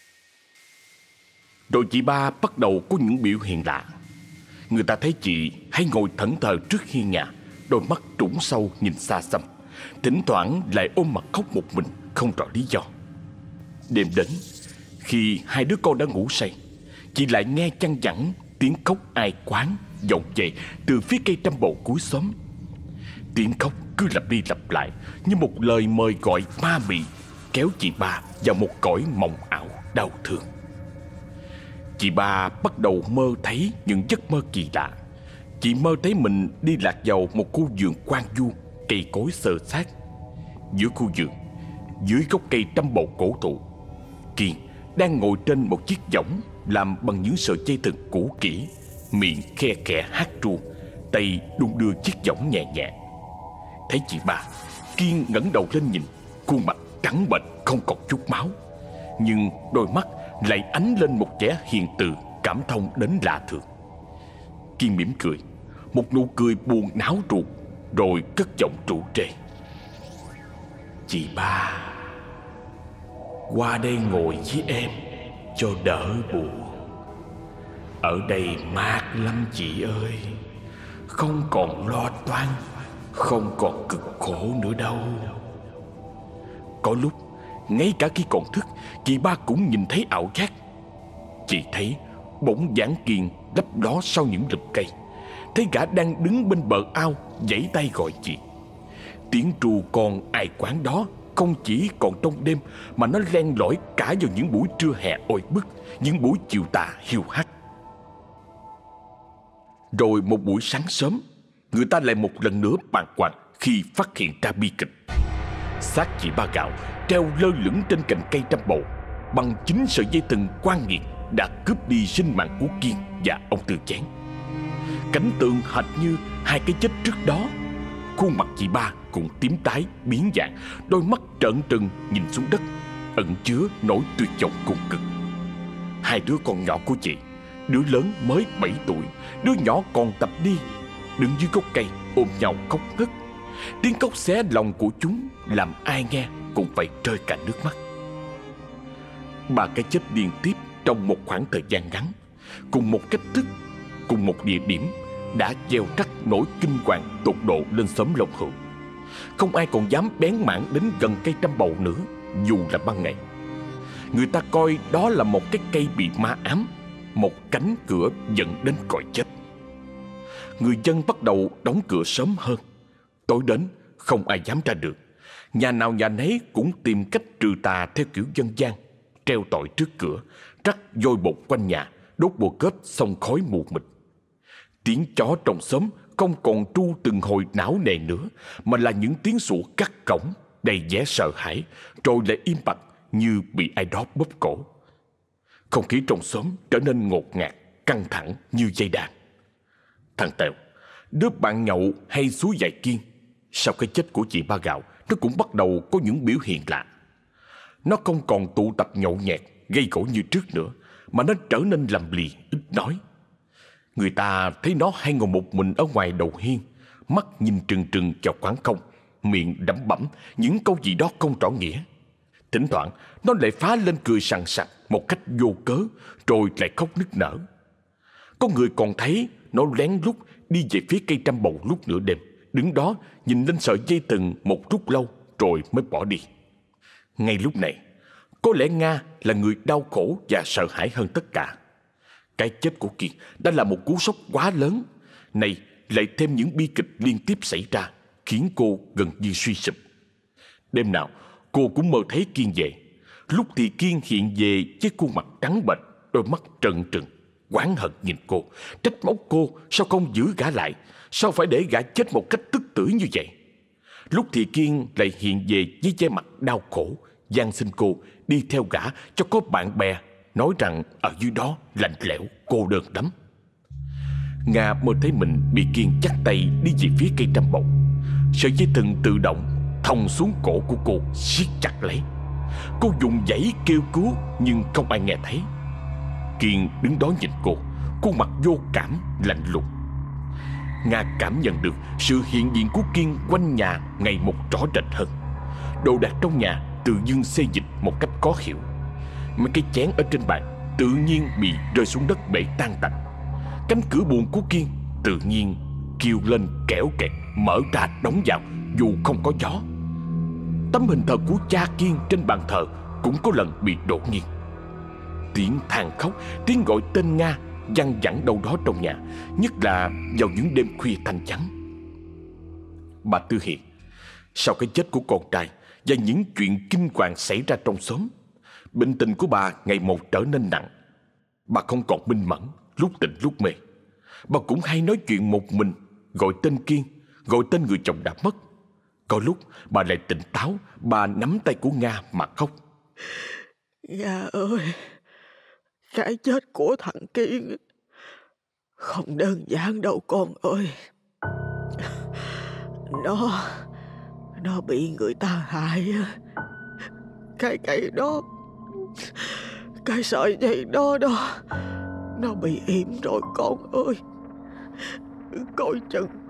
Rồi chị Ba bắt đầu có những biểu hiện lạ. Người ta thấy chị hay ngồi thẫn thờ trước hiên nhà, đôi mắt trũng sâu nhìn xa xăm, thỉnh thoảng lại ôm mặt khóc một mình không rõ lý do. Đêm đến, khi 2 đứa con đã ngủ say, chị lại nghe chăng vẳng tiếng khóc ai quán vọng về từ phía cây trăm bầu cuối xóm. Tiếng khóc cứ lặp đi lặp lại như một lời mời gọi ma mị, kéo chị Ba vào một cõi mộng ảo đau thương. Chị Ba bắt đầu mơ thấy những giấc mơ kỳ lạ. Chị mơ thấy mình đi lạc vào một khu vườn hoang vu, cây cối xơ xác. Giữa khu vườn, dưới gốc cây trăm bầu cổ thụ, Kiên đang ngồi trên một chiếc võng làm bằng những sợi dây thừng cũ kỹ, miệng khe khẽ hát ru, tay đung đưa chiếc võng nhẹ nhẹ. Thấy chị Ba, Kiên ngẩng đầu lên nhìn, khuôn mặt trắng bệch không còn chút máu, nhưng đôi mắt lại ánh lên một vẻ hiền từ, cảm thông đến lạ thường. Kiên mỉm cười, một nụ cười buồn náo ruột, rồi cất giọng trụ trề: "Chị Ba, qua đây ngồi với em cho đỡ buồn. Ở đây mát lắm chị ơi, không còn lo toan, không còn cực khổ nữa đâu." Có lúc, ngay cả khi còn thức, chị Ba cũng nhìn thấy ảo giác. Chị thấy bóng dáng Kiên lấp ló sau những lùm cây, thấy gã đang đứng bên bờ ao giãy tay gọi chị. Tiếng ru con ai quán đó không chỉ còn trong đêm, mà nó len lỏi cả vào những buổi trưa hè oi bức, những buổi chiều tà hiu hắt. Rồi một buổi sáng sớm, người ta lại một lần nữa bàng hoàng khi phát hiện ra bi kịch. Xác chị Ba Gạo treo lơ lửng trên cành cây trăm bầu, bằng chính sợi dây thừng quan nghiệt đã cướp đi sinh mạng của Kiên và ông Tư Chén. Cảnh tượng hệt như 2 cái chết trước đó. Khuôn mặt chị Ba cũng tím tái biến dạng, đôi mắt trợn trừng nhìn xuống đất, ẩn chứa nỗi tuyệt vọng cùng cực. 2 đứa con nhỏ của chị, đứa lớn mới 7 tuổi, đứa nhỏ còn tập đi, đứng dưới gốc cây ôm nhau khóc ngất. Tiếng khóc xé lòng của chúng làm ai nghe cũng phải rơi cả nước mắt. 3 cái chết liên tiếp trong một khoảng thời gian ngắn, cùng một cách thức, cùng một địa điểm, đã gieo rắc nỗi kinh hoàng tột độ lên xóm Long Hữu. Không ai còn dám bén mảng đến gần cây trăm bầu nữa, dù là ban ngày. Người ta coi đó là một cái cây bị ma ám, một cánh cửa dẫn đến cõi chết. Người dân bắt đầu đóng cửa sớm hơn. Tối đến không ai dám ra được, nhà nào nhà nấy cũng tìm cách trừ tà theo kiểu dân gian, treo tỏi trước cửa, rắc vôi bột quanh nhà, đốt bùa kết xông khói mù mịt. Tiếng chó trong xóm không còn tru từng hồi não nề nữa, mà là những tiếng sủa cắt cổng đầy vẻ sợ hãi, rồi lại im bặt như bị ai đó bóp cổ. Không khí trong xóm trở nên ngột ngạt, căng thẳng như dây đàn. Thằng Tèo, đứa bạn nhậu hay xúi dạy Kiên, sau cái chết của chị Ba Gạo, nó cũng bắt đầu có những biểu hiện lạ. Nó không còn tụ tập nhậu nhẹt, gây gổ như trước nữa, mà nó trở nên lầm lì, ít nói. Người ta thấy nó hay ngồi một mình ở ngoài đầu hiên, mắt nhìn trừng trừng vào khoảng không, miệng lẩm bẩm những câu gì đó không rõ nghĩa. Thỉnh thoảng nó lại phá lên cười sằng sặc một cách vô cớ, rồi lại khóc nức nở. Có người còn thấy nó lén lút đi về phía cây trăm bầu lúc nửa đêm, đứng đó nhìn lên sợi dây thừng một lúc lâu rồi mới bỏ đi. Ngay lúc này, có lẽ Nga là người đau khổ và sợ hãi hơn tất cả. Cái chết của Kiên đã là một cú sốc quá lớn. Này lại thêm những bi kịch liên tiếp xảy ra, khiến cô gần như suy sụp. Đêm nào cô cũng mơ thấy Kiên về. Lúc thì Kiên hiện về với khuôn mặt trắng bệch, đôi mắt trợn trừng, oán hận nhìn cô, trách móc cô sao không giữ gã lại, sao phải để gã chết một cách tức tưởi như vậy. Lúc thì Kiên lại hiện về với vẻ mặt đau khổ, van xin cô đi theo gã cho có bạn bè, nói rằng ở dưới đó lạnh lẽo, cô đơn lắm. Nga mơ thấy mình bị Kiên dắt tay đi về phía cây trăm bầu. Sợi dây thừng tự động thòng xuống cổ của cô, siết chặt lấy. Cô dùng dãy kêu cứu nhưng không ai nghe thấy. Kiên đứng đó nhìn cô, khuôn mặt vô cảm, lạnh lùng. Nga cảm nhận được sự hiện diện của Kiên quanh nhà ngày một rõ rệt hơn. Đồ đạc trong nhà tự dưng xê dịch một cách khó hiểu. Mấy cái chén ở trên bàn tự nhiên bị rơi xuống đất bể tan tành. Cánh cửa buồng của Kiên tự nhiên kêu lên kẽo kẹt, mở ra đóng vào dù không có gió. Tấm hình thờ của cha Kiên trên bàn thờ cũng có lần bị đổ nghiêng. Tiếng than khóc, tiếng gọi tên Nga văng vẳng đâu đó trong nhà, nhất là vào những đêm khuya thanh vắng. Bà Tư Hiền, sau cái chết của con trai và những chuyện kinh hoàng xảy ra trong xóm, bệnh tình của bà ngày một trở nên nặng. Bà không còn minh mẫn, lúc tỉnh lúc mê. Bà cũng hay nói chuyện một mình, gọi tên Kiên, gọi tên người chồng đã mất. Có lúc bà lại tỉnh táo, bà nắm tay của Nga mà khóc. Nga ơi, cái chết của thằng Kiên không đơn giản đâu con ơi. Nó bị người ta hại. Cái đó, cái sợi dây đó nó bị yểm rồi con ơi. Coi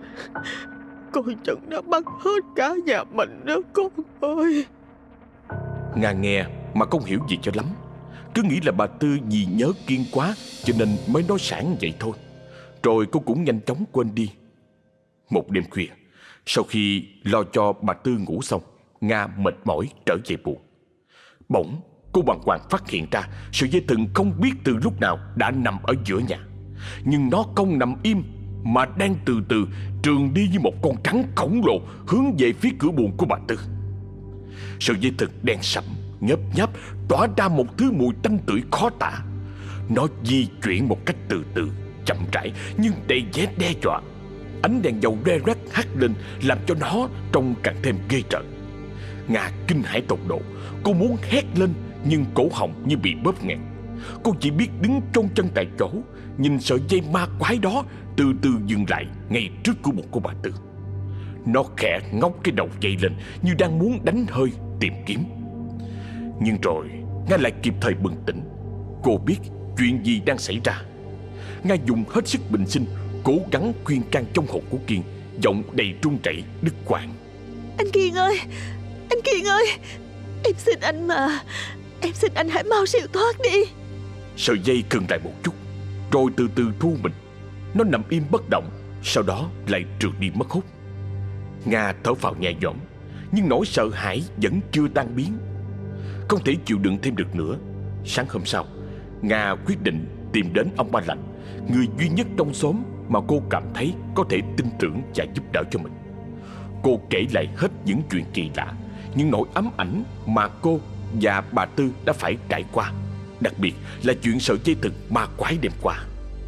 chừng nó bắt hết cả nhà mình đó con ơi. Nga nghe mà không hiểu gì cho lắm, cứ nghĩ là bà Tư vì nhớ Kiên quá cho nên mới nói sảng vậy thôi. Rồi cô cũng nhanh chóng quên đi. Một đêm khuya, sau khi lo cho bà Tư ngủ xong, Nga mệt mỏi trở về buồng. Bỗng cô bàng hoàng phát hiện ra sợi dây thừng không biết từ lúc nào đã nằm ở giữa nhà. Nhưng nó không nằm im mà đang từ từ trườn đi như một con rắn khổng lồ hướng về phía cửa buồng của bà Tư. Sợi dây thừng đen sẫm, nhớp nháp, tỏa ra một thứ mùi tanh tưởi khó tả. Nó di chuyển một cách từ từ, chậm rãi nhưng đầy vẻ đe dọa. Ánh đèn dầu re rắt hắt lên làm cho nó trông càng thêm ghê rợn. Nga kinh hãi tột độ, cô muốn hét lên nhưng cổ họng như bị bóp nghẹn. Cô chỉ biết đứng chôn chân tại chỗ, nhìn sợi dây ma quái đó từ từ dừng lại ngay trước cửa buồng của bà Tư. Nó khẽ ngóc cái đầu dây lên như đang muốn đánh hơi tìm kiếm. Nhưng rồi Nga lại kịp thời bừng tỉnh. Cô biết chuyện gì đang xảy ra. Nga dùng hết sức bình sinh, cố gắng khuyên can trong hồn của Kiên, giọng đầy run rẩy đứt quãng. Anh Kiên ơi, anh Kiên ơi, em xin anh mà, em xin anh hãy mau siêu thoát đi. Sợi dây khựng lại một chút, rồi từ từ thu mình. Nó nằm im bất động, sau đó lại trượt đi mất hút. Nga thở phào nhẹ nhõm, nhưng nỗi sợ hãi vẫn chưa tan biến. Không thể chịu đựng thêm được nữa, sáng hôm sau, Nga quyết định tìm đến ông Ba Lạnh, người duy nhất trong xóm mà cô cảm thấy có thể tin tưởng và giúp đỡ cho mình. Cô kể lại hết những chuyện kỳ lạ, những nỗi ám ảnh mà cô và bà Tư đã phải trải qua, đặc biệt là chuyện sợi dây thừng ma quái đêm qua.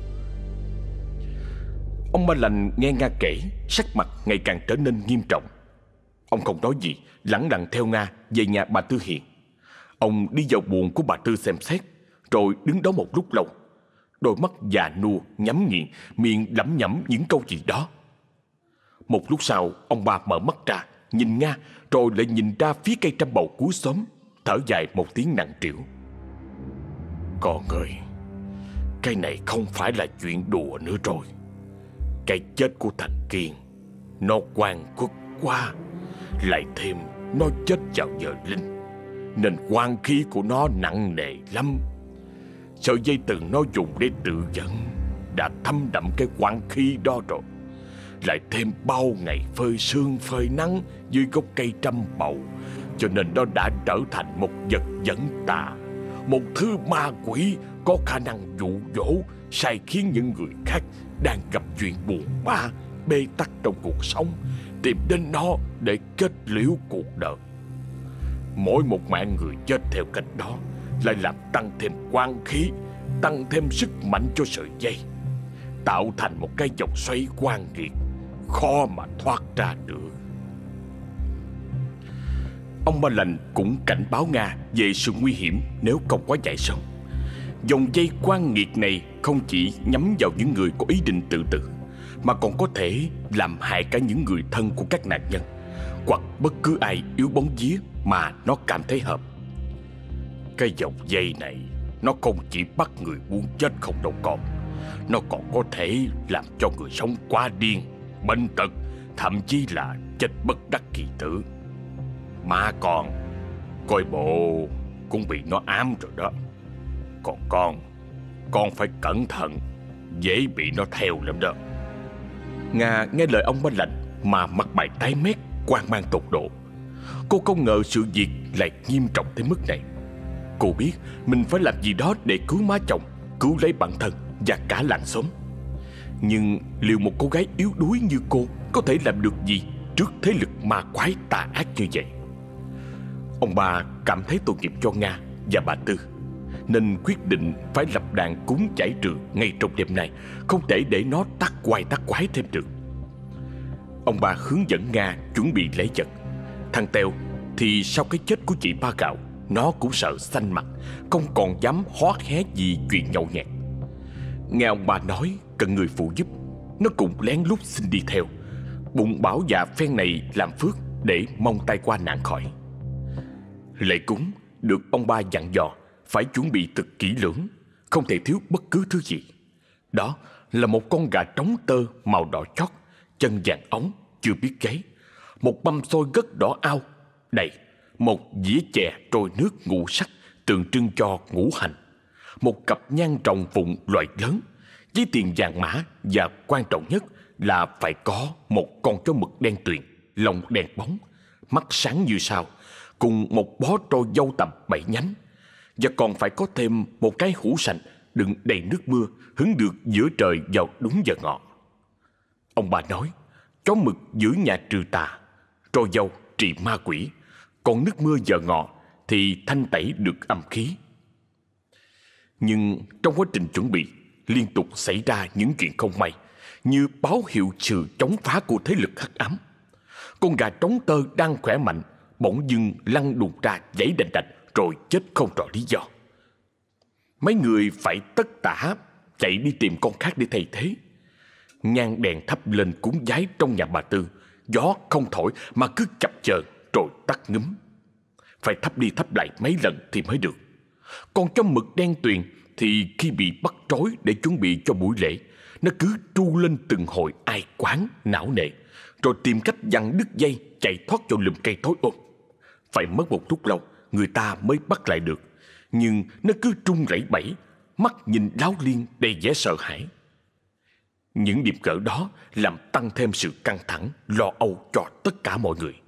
Ông Ba Lạnh nghe Nga kể, sắc mặt ngày càng trở nên nghiêm trọng. Ông không nói gì, lẳng lặng theo Nga về nhà bà Tư Hiền. Ông đi vào buồng của bà Tư xem xét, rồi đứng đó một lúc lâu. Đôi mắt già nua nhắm nghiền, miệng lẩm nhẩm những câu gì đó. Một lúc sau, ông bà mở mắt ra, nhìn Nga, rồi lại nhìn ra phía cây trăm bầu cuối xóm, thở dài một tiếng nặng trĩu. Con ơi, cái này không phải là chuyện đùa nữa rồi. Cái chết của thằng Kiên, nó oan khuất quá, Lại thêm nó chết vào giờ linh, nên oan khí của nó nặng nề lắm. Sợi dây thừng nó dùng để tự dẫn đã thấm đậm cái oan khí đó rồi. Lại thêm bao ngày phơi sương phơi nắng dưới gốc cây trăm bầu, cho nên nó đã trở thành một vật dẫn tà, một thứ ma quỷ có khả năng dụ dỗ, sai khiến những người khác đang gặp chuyện buồn bã, bế tắc trong cuộc sống tìm đến nó để kết liễu cuộc đời. Mỗi một mạng người chết theo cách đó lại làm tăng thêm oan khí, tăng thêm sức mạnh cho sợi dây, tạo thành một cái vòng xoay oan nghiệt khó mà thoát ra được. Ông Ba Lành cũng cảnh báo Nga về sự nguy hiểm nếu không quá dại sớm. Dòng dây oan nghiệt này không chỉ nhắm vào những người có ý định tự tử, mà còn có thể làm hại cả những người thân của các nạn nhân, hoặc bất cứ ai yếu bóng vía mà nó cảm thấy hợp. Cái dòng dây này nó không chỉ bắt người muốn chết không đâu con, nó còn có thể làm cho người sống quá điên, bệnh tật, thậm chí là chết bất đắc kỳ tử. Mà con coi bộ cũng bị nó ám rồi đó. Còn con phải cẩn thận, dễ bị nó theo lắm đó. Nga nghe lời ông Ba Lành mà mặt mày tái mét, hoang mang tột độ. Cô không ngờ sự việc lại nghiêm trọng tới mức này. Cô biết mình phải làm gì đó để cứu má chồng, cứu lấy bản thân và cả làng xóm. Nhưng liệu một cô gái yếu đuối như cô có thể làm được gì trước thế lực ma quái tà ác như vậy? Ông Ba cảm thấy tội nghiệp cho Nga và bà Tư, nên quyết định phải lập đàn cúng giải trừ ngay trong đêm nay, không thể để nó tắc quái thêm được. Ông Ba hướng dẫn Nga chuẩn bị lễ vật. Thằng Teo thì sau cái chết của chị Ba Gạo, nó cũng sợ xanh mặt, không còn dám hó hé gì chuyện nhậu nhẹt. Nghe ông Ba nói cần người phụ giúp, nó cũng lén lút xin đi theo, bụng bảo dạ phen này làm phước để mong tai qua nạn khỏi. Lễ cúng được ông Ba dặn dò phải chuẩn bị thật kỹ lưỡng, không thể thiếu bất cứ thứ gì. Đó là một con gà trống tơ màu đỏ chót, chân vàng óng, chưa biết gáy, một mâm xôi gất đỏ ao đầy, một dĩa chè trôi nước ngũ sắc tượng trưng cho ngũ hành, một cặp nhang rồng vụn loại lớn với tiền vàng mã, và quan trọng nhất là phải có một con chó mực đen tuyền, lông đen bóng, mắt sáng như sao, cùng một bó trôi dâu tầm 7 nhánh, và còn phải có thêm một cái hũ sành đựng đầy nước mưa hứng được giữa trời vào đúng giờ ngọ. Ông Ba nói chó mực giữ nhà trừ tà, trôi dâu trị ma quỷ, còn nước mưa giờ ngọ thì thanh tẩy được âm khí. Nhưng trong quá trình chuẩn bị, liên tục xảy ra những chuyện không may, như báo hiệu sự chống phá của thế lực hắc ám. Con gà trống tơ đang khỏe mạnh bỗng dưng lăn đùng ra giãy đành đạch, rồi chết không rõ lý do. Mấy người phải tất tả chạy đi tìm con khác để thay thế. Nhang đèn thắp lên cúng vái trong nhà bà Tư, gió không thổi mà cứ chập chờn rồi tắt ngúm. Phải thắp đi thắp lại mấy lần thì mới được. Còn chó mực đen tuyền thì khi bị bắt trói để chuẩn bị cho buổi lễ, nó cứ tru lên từng hồi ai quán não nề, rồi tìm cách giằng đứt dây chạy thoát vào lùm cây tối ôm. Phải mất một lúc lâu người ta mới bắt lại được, nhưng nó cứ run rẩy bẩy, mắt nhìn láo liên đầy vẻ sợ hãi. Những điệp cỡ đó làm tăng thêm sự căng thẳng, lo âu cho tất cả mọi người.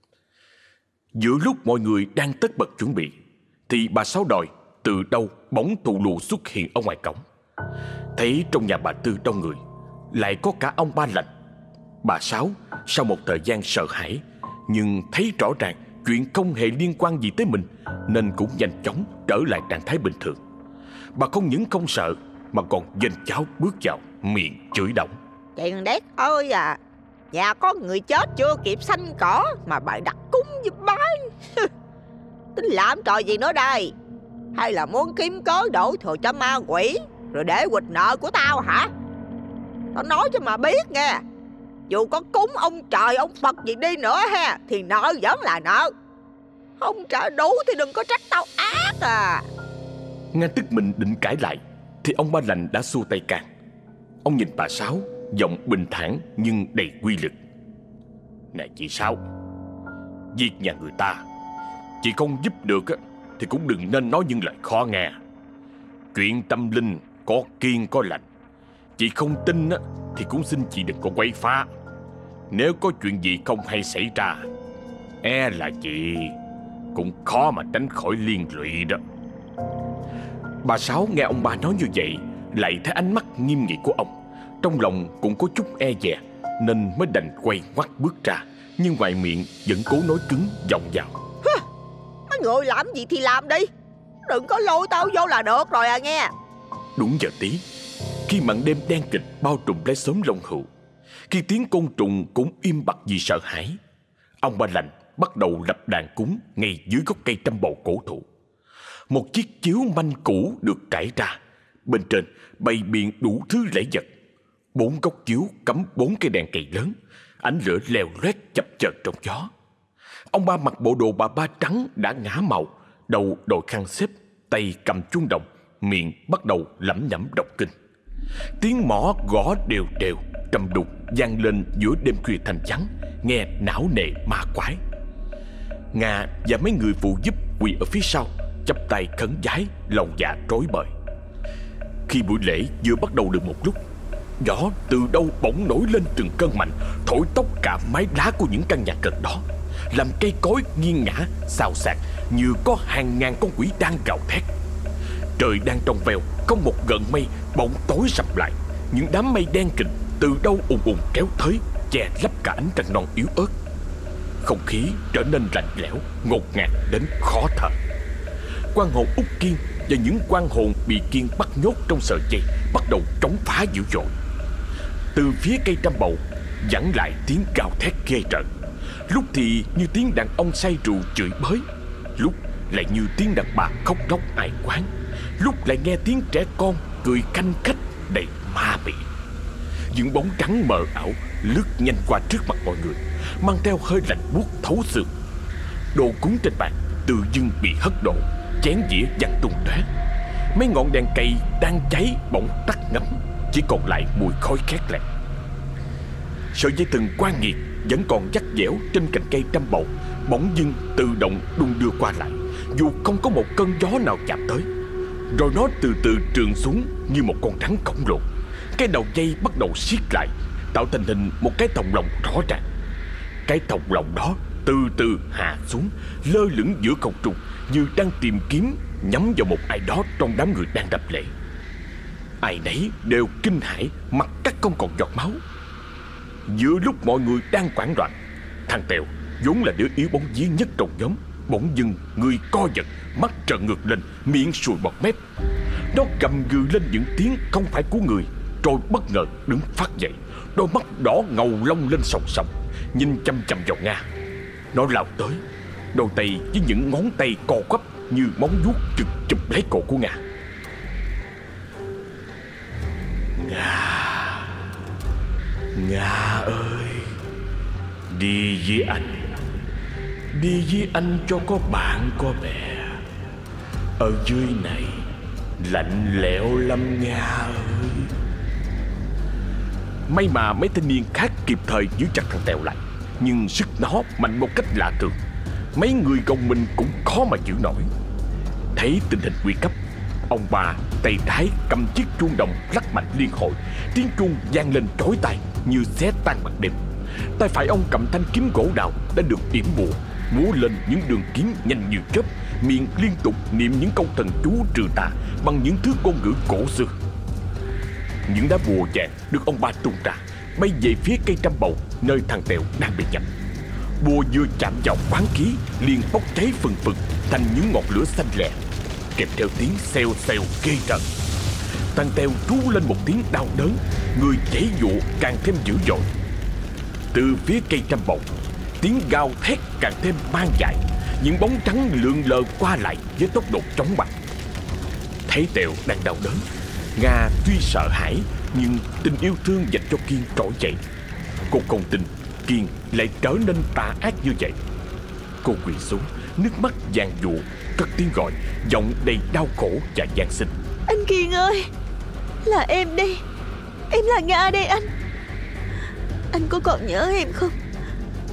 Giữa lúc mọi người đang tất bật chuẩn bị, thì bà Sáu Đòi từ đâu bỗng tù lù xuất hiện ở ngoài cổng. Thấy trong nhà bà Tư đông người, lại có cả ông Ba Lành. Bà Sáu sau một thời gian sợ hãi, nhưng thấy rõ ràng chuyện không hề liên quan gì tới mình, nên cũng nhanh chóng trở lại trạng thái bình thường. Bà không những không sợ mà còn giành cháo bước vào, miệng chửi động: Chị Đét ơi à, nhà có người chết chưa kịp xanh cỏ mà bà đặt cúng với bái. Tính làm trò gì nữa đây? Hay là muốn kiếm cớ đổ thừa cho ma quỷ rồi để quỵt nợ của tao hả? Tao nói cho mà biết nghe, dù có cúng ông trời ông Phật gì đi nữa ha, thì nợ vẫn là nợ. Không trả đủ thì đừng có trách tao ác à. Nga tức mình định cãi lại thì ông Ba Lành đã xua tay can. Ông nhìn bà Sáu, giọng bình thản nhưng đầy quy lực: Này chị Sáu, việc nhà người ta. Chị không giúp được thì cũng đừng nên nói những lời khó nghe. Chuyện tâm linh có kiêng có lành. Chị không tin thì cũng xin chị đừng có quấy phá. Nếu có chuyện gì không hay xảy ra, e là chị cũng khó mà tránh khỏi liên lụy đó. Bà Sáu nghe ông ba nói như vậy, lại thấy ánh mắt nghiêm nghị của ông, trong lòng cũng có chút e dè, nên mới đành quay ngoắt bước ra. Nhưng ngoài miệng vẫn cố nói cứng giọng vào: Mấy người làm gì thì làm đi, đừng có lôi tao vô là được rồi à nghe. Đúng giờ tí, khi màn đêm đen kịt bao trùm lấy xóm Long Hữu, khi tiếng côn trùng cũng im bặt vì sợ hãi, ông Ba Lành bắt đầu lập đàn cúng ngay dưới gốc cây trăm bầu cổ thụ. Một chiếc chiếu manh cũ được trải ra, bên trên bày biện đủ thứ lễ vật. 4 góc chiếu cắm 4 cây đèn cầy lớn, ánh lửa leo loét chập chờn trong gió. Ông Ba mặc bộ đồ bà ba trắng đã ngả màu, đầu đội khăn xếp, tay cầm chuông đồng, miệng bắt đầu lẩm nhẩm đọc kinh. Tiếng mõ gõ đều đều trầm đục vang lên giữa đêm khuya thanh vắng, nghe não nề ma quái. Nga và mấy người phụ giúp quỳ ở phía sau, chắp tay khấn vái, lòng dạ rối bời. Khi buổi lễ vừa bắt đầu được một lúc, gió từ đâu bỗng nổi lên từng cơn mạnh, thổi tóc cả mái lá của những căn nhà gần đó, làm cây cối nghiêng ngã xào xạc như có hàng ngàn con quỷ đang gào thét. Trời đang trong veo, không một gợn mây, bỗng tối sầm lại. Những đám mây đen kịt từ đâu ùn ùn kéo tới, che lấp cả ánh trăng non yếu ớt. Không khí trở nên lạnh lẽo, ngột ngạt đến khó thở. Quan hồn Út Kiên và những quan hồn bị Kiên bắt nhốt trong sợi dây bắt đầu trống phá dữ dội. Từ phía cây trăm bầu vẳng lại tiếng gào thét ghê rợn. Lúc thì như tiếng đàn ông say rượu chửi bới, lúc lại như tiếng đàn bà khóc lóc ai quán, lúc lại nghe tiếng trẻ con cười khanh khách đầy ma mị. Những bóng trắng mờ ảo lướt nhanh qua trước mặt mọi người, mang theo hơi lạnh buốt thấu xương. Đồ cúng trên bàn tự dưng bị hất đổ, chén dĩa văng tung tóe. Mấy ngọn đèn cây đang cháy bỗng tắt ngấm, chỉ còn lại mùi khói khét lẹt. Sợi dây thừng quan nghiệt vẫn còn dắt dẻo trên cành cây trăm bầu bỗng dưng tự động đung đưa qua lại, dù không có một cơn gió nào chạm tới. Rồi nó từ từ trườn xuống như một con rắn khổng lồ. Cái đầu dây bắt đầu siết lại, tạo thành hình một cái thòng lọng rõ ràng. Cái thòng lọng đó từ từ hạ xuống, lơ lửng giữa không trung, như đang tìm kiếm nhắm vào một ai đó trong đám người đang đập lễ. Ai nấy đều kinh hãi, mặt cắt không còn giọt máu. Giữa lúc mọi người đang hoảng loạn, thằng Tèo vốn là đứa yếu bóng vía nhất trong nhóm, bỗng dưng người co giật, mắt trợn ngược lên, miệng sùi bọt mép. Nó gầm gừ lên những tiếng không phải của người, rồi bất ngờ đứng phát dậy, đôi mắt đỏ ngầu long lên sòng sòng, nhìn chăm chăm vào Nga. Nó lao tới, đôi tay với những ngón tay co quắp như móng vuốt chụp chụp lấy cổ của Nga. Nga ơi, đi với anh cho có bạn có bè. Ở dưới này lạnh lẽo lắm Nga ơi. May mà mấy thanh niên khác kịp thời giữ chặt thằng Tèo lại, nhưng sức nó mạnh một cách lạ thường, mấy người gồng mình cũng khó mà chịu nổi. Thấy tình hình nguy cấp, ông bà tay trái cầm chiếc chuông đồng lắc mạnh liên hồi, tiếng chuông vang lên chói tai như xé tan mặt đêm. Tay phải ông cầm thanh kiếm gỗ đào đã được yểm bùa, múa lên những đường kiếm nhanh như chớp, miệng liên tục niệm những câu thần chú trừ tà bằng những thứ ngôn ngữ cổ xưa. Những đá bùa vàng được ông ba tung ra, bay về phía cây trăm bầu nơi thằng Tèo đang bị nhầm. Bùa vừa chạm vào quán khí liền bốc cháy phừng phừng thành những ngọn lửa xanh lè, kèm theo tiếng xèo xèo ghê rợn. Thằng Tèo rú lên một tiếng đau đớn, người giãy giụa càng thêm dữ dội. Từ phía cây trăm bầu, tiếng gào thét càng thêm man dại, những bóng trắng lượn lờ qua lại với tốc độ chóng mặt. Thấy Tèo đang đau đớn, Nga tuy sợ hãi nhưng tình yêu thương dành cho Kiên trỗi dậy. Cô không tin Kiên lại trở nên tà ác như vậy. Cô quỳ xuống, nước mắt giàn giụa, cất tiếng gọi, giọng đầy đau khổ và van xin. Anh Kiên ơi, là em đây, em là Nga đây anh. Anh có còn nhớ em không?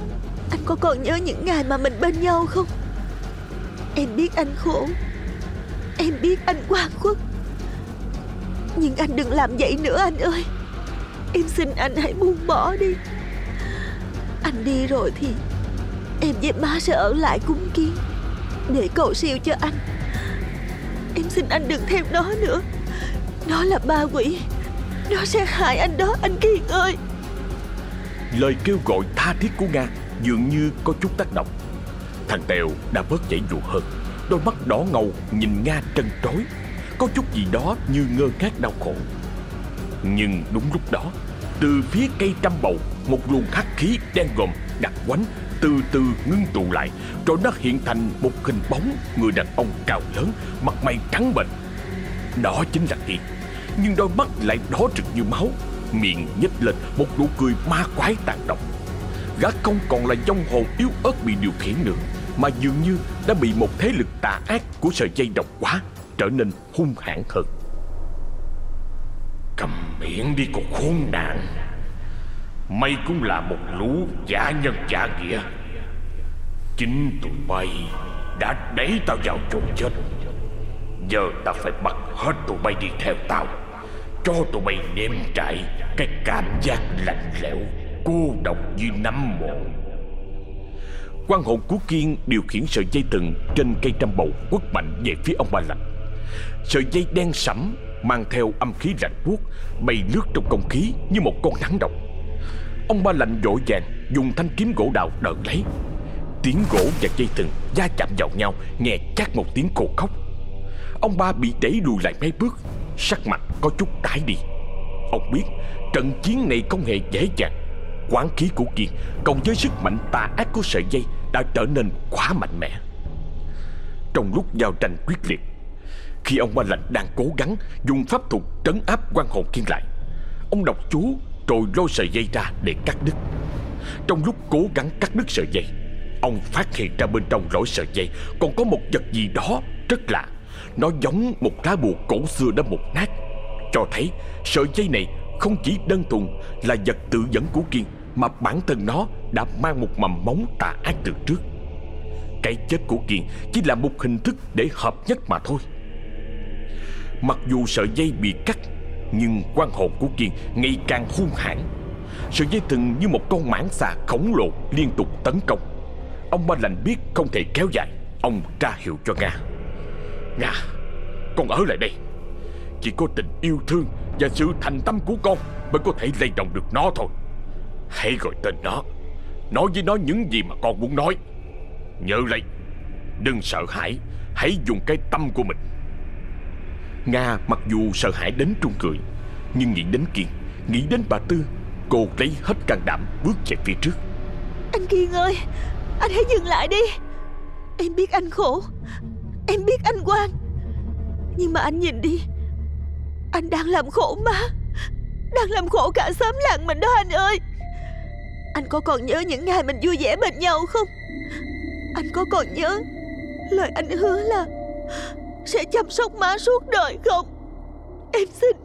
Anh có còn nhớ những ngày mà mình bên nhau không? Em biết anh khổ, em biết anh oan khuất, nhưng anh đừng làm vậy nữa anh ơi. Em xin anh hãy buông bỏ đi. Anh đi rồi thì em với má sẽ ở lại cúng kiến để cầu siêu cho anh. Em xin anh đừng theo nó nữa. Nó là ma quỷ, nó sẽ hại anh đó anh Kiên ơi. Lời kêu gọi tha thiết của Nga dường như có chút tác động. Thằng Tèo đã bớt giãy dụ hơn, đôi mắt đỏ ngầu nhìn Nga trân trối, có chút gì đó như ngơ ngác đau khổ. Nhưng đúng lúc đó, từ phía cây trăm bầu, một luồng hắc khí đen ngòm đặc quánh từ từ ngưng tụ lại, rồi nó hiện thành một hình bóng người đàn ông cao lớn, mặt mày trắng bệch. Đó chính là Kiên, nhưng đôi mắt lại đỏ rực như máu, miệng nhếch lên một nụ cười ma quái tàn độc. Gã không còn là vong hồn yếu ớt bị điều khiển nữa, mà dường như đã bị một thế lực tà ác của sợi dây độc hóa trở nên hung hãn hơn. Cầm miệng đi con khốn nạn! Mày cũng là một lũ giả nhân giả nghĩa. Chính tụi bay đã đẩy tao vào chỗ chết. Giờ tao phải bắt hết tụi bay đi theo tao, cho tụi bay nếm trải cái cảm giác lạnh lẽo, cô độc như nấm mộ. Quan hồn của Kiên điều khiển sợi dây thừng trên cây trăm bầu quất mạnh về phía ông Ba Lạnh. Sợi dây đen sẫm mang theo âm khí lạnh buốt bay lướt trong không khí như một con rắn độc. Ông Ba Lạnh vội vàng dùng thanh kiếm gỗ đào đỡ lấy. Tiếng gỗ và dây thừng va chạm vào nhau, nghe chát một tiếng khô khóc. Ông Ba bị đẩy lùi lại mấy bước, sắc mặt có chút tái đi. Ông biết trận chiến này không hề dễ dàng. Quán khí của Kiên cộng với sức mạnh tà ác của sợi dây đã trở nên quá mạnh mẽ. Trong lúc giao tranh quyết liệt, khi ông Ba Lạnh đang cố gắng dùng pháp thuật trấn áp quan hồn Kiên lại, ông đọc chú rồi lôi sợi dây ra để cắt đứt. Trong lúc cố gắng cắt đứt sợi dây, ông phát hiện ra bên trong lõi sợi dây còn có một vật gì đó rất lạ. Nó giống một lá bùa cổ xưa đã mục nát, cho thấy sợi dây này không chỉ đơn thuần là vật tự dẫn của Kiên, mà bản thân nó đã mang một mầm móng tà ác từ trước. Cái chết của Kiên chỉ là một hình thức để hợp nhất mà thôi. Mặc dù sợi dây bị cắt, nhưng quan hồn của Kiên ngày càng hung hãn. Sợi dây thừng như một con mãng xà khổng lồ liên tục tấn công. Ông Ba Lạnh biết không thể kéo dài, ông ra hiệu cho Nga. Nga, con ở lại đây. Chỉ có tình yêu thương và sự thành tâm của con mới có thể lay động được nó thôi. Hãy gọi tên nó, nói với nó những gì mà con muốn nói. Nhớ lấy, đừng sợ hãi, hãy dùng cái tâm của mình. Nga mặc dù sợ hãi đến run rẩy, nhưng nghĩ đến Kiên, nghĩ đến bà Tư, cô lấy hết can đảm bước về phía trước. Anh Kiên ơi, anh hãy dừng lại đi. Em biết anh khổ, em biết anh oan, nhưng mà anh nhìn đi, anh đang làm khổ má, đang làm khổ cả xóm làng mình đó anh ơi. Anh có còn nhớ những ngày mình vui vẻ bên nhau không? Anh có còn nhớ lời anh hứa là sẽ chăm sóc má suốt đời không? Em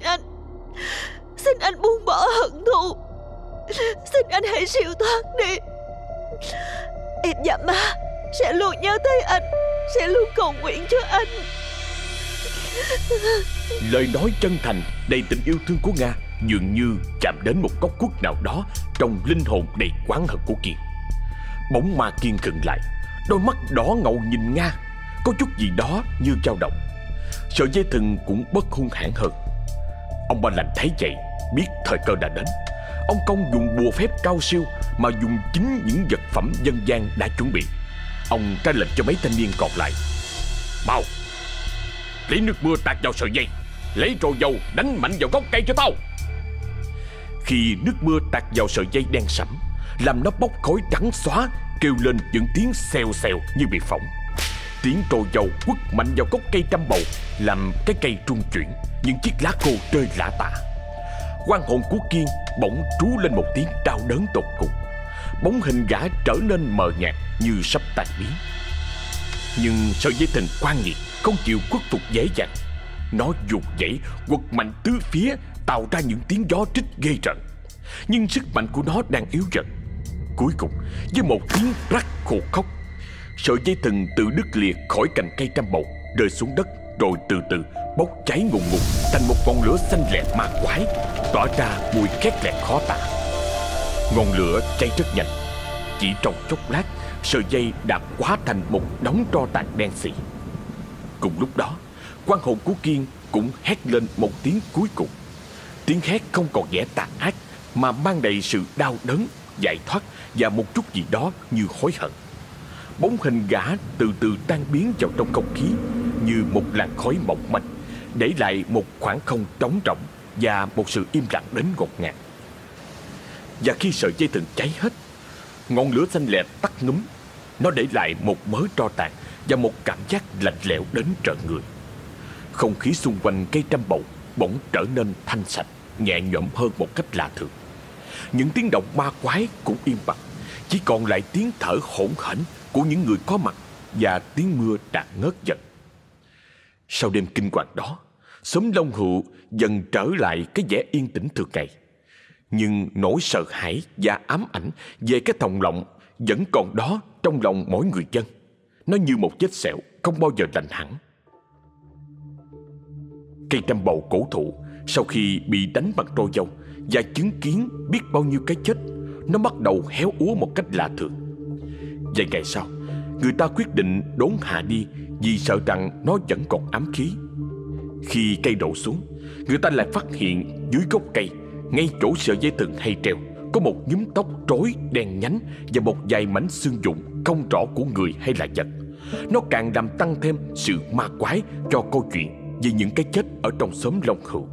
xin anh buông bỏ hận thù, xin anh hãy siêu thoát đi. Em và má sẽ luôn nhớ tới anh, sẽ luôn cầu nguyện cho anh. Lời nói chân thành đầy tình yêu thương của Nga dường như chạm đến một góc khuất nào đó trong linh hồn đầy oán hận của Kiên. Bóng ma Kiên khựng lại, đôi mắt đỏ ngầu nhìn Nga, có chút gì đó như dao động. Sợi dây thừng cũng bớt hung hãn hơn. Ông Ba Lạnh thấy vậy, biết thời cơ đã đến. Ông không dùng bùa phép cao siêu, mà dùng chính những vật phẩm dân gian đã chuẩn bị. Ông ra lệnh cho mấy thanh niên còn lại: mau, lấy nước mưa tạt vào sợi dây, lấy trồi dầu đánh mạnh vào gốc cây cho tao. Khi nước mưa tạt vào sợi dây đen sẫm, làm nó bốc khói trắng xóa, kêu lên những tiếng xèo xèo như bị phỏng. Tiếng trồi dầu quất mạnh vào gốc cây trăm bầu, làm cái cây rung chuyển, những chiếc lá khô rơi lả tả. Quan hồn của Kiên bỗng trú lên một tiếng đau đớn tột cùng. Bóng hình gã trở nên mờ nhạt như sắp tan biến. Nhưng sợi dây thừng quan nghiệt không chịu khuất phục dễ dàng. Nó vùng vẫy quật mạnh tứ phía, tạo ra những tiếng gió trích ghê rợn. Nhưng sức mạnh của nó đang yếu dần. Cuối cùng, với một tiếng rắc khô khóc, sợi dây thừng tự đứt lìa khỏi cành cây trăm bầu, rơi xuống đất, rồi từ từ bốc cháy ngùn ngụt thành một ngọn lửa xanh lẹ ma quái, tỏa ra mùi khét lẹt khó tả. Ngọn lửa cháy rất nhanh, chỉ trong chốc lát, sợi dây đã hóa thành một đống tro tàn đen xì. Cùng lúc đó, quan hồn của Kiên cũng hét lên một tiếng cuối cùng. Tiếng hét không còn vẻ tàn ác, mà mang đầy sự đau đớn, giải thoát và một chút gì đó như hối hận. Bóng hình gã từ từ tan biến vào trong không khí như một làn khói mỏng manh, để lại một khoảng không trống rỗng và một sự im lặng đến ngột ngạt. Và khi sợi dây thừng cháy hết, ngọn lửa xanh lẹ tắt ngúm, nó để lại một mớ tro tàn và một cảm giác lạnh lẽo đến trợn người. Không khí xung quanh cây trăm bầu bỗng trở nên thanh sạch, nhẹ nhõm hơn một cách lạ thường. Những tiếng động ma quái cũng im bặt, chỉ còn lại tiếng thở hổn hển của những người có mặt và tiếng mưa đã ngớt dần. Sau đêm kinh hoàng đó, xóm Long Hữu dần trở lại cái vẻ yên tĩnh thường ngày. Nhưng nỗi sợ hãi và ám ảnh về cái thòng lọng vẫn còn đó trong lòng mỗi người dân. Nó như một vết sẹo không bao giờ lành hẳn. Cây trăm bầu cổ thụ sau khi bị đánh bằng trôi dâu và chứng kiến biết bao nhiêu cái chết, nó bắt đầu héo úa một cách lạ thường. Vài ngày sau, người ta quyết định đốn hạ đi vì sợ rằng nó vẫn còn ám khí. Khi cây đổ xuống, người ta lại phát hiện dưới gốc cây, ngay chỗ sợi dây thừng hay treo, có một nhúm tóc rối đen nhánh và một vài mảnh xương dụng không rõ của người hay là vật. Nó càng làm tăng thêm sự ma quái cho câu chuyện về những cái chết ở trong xóm Long Hữu.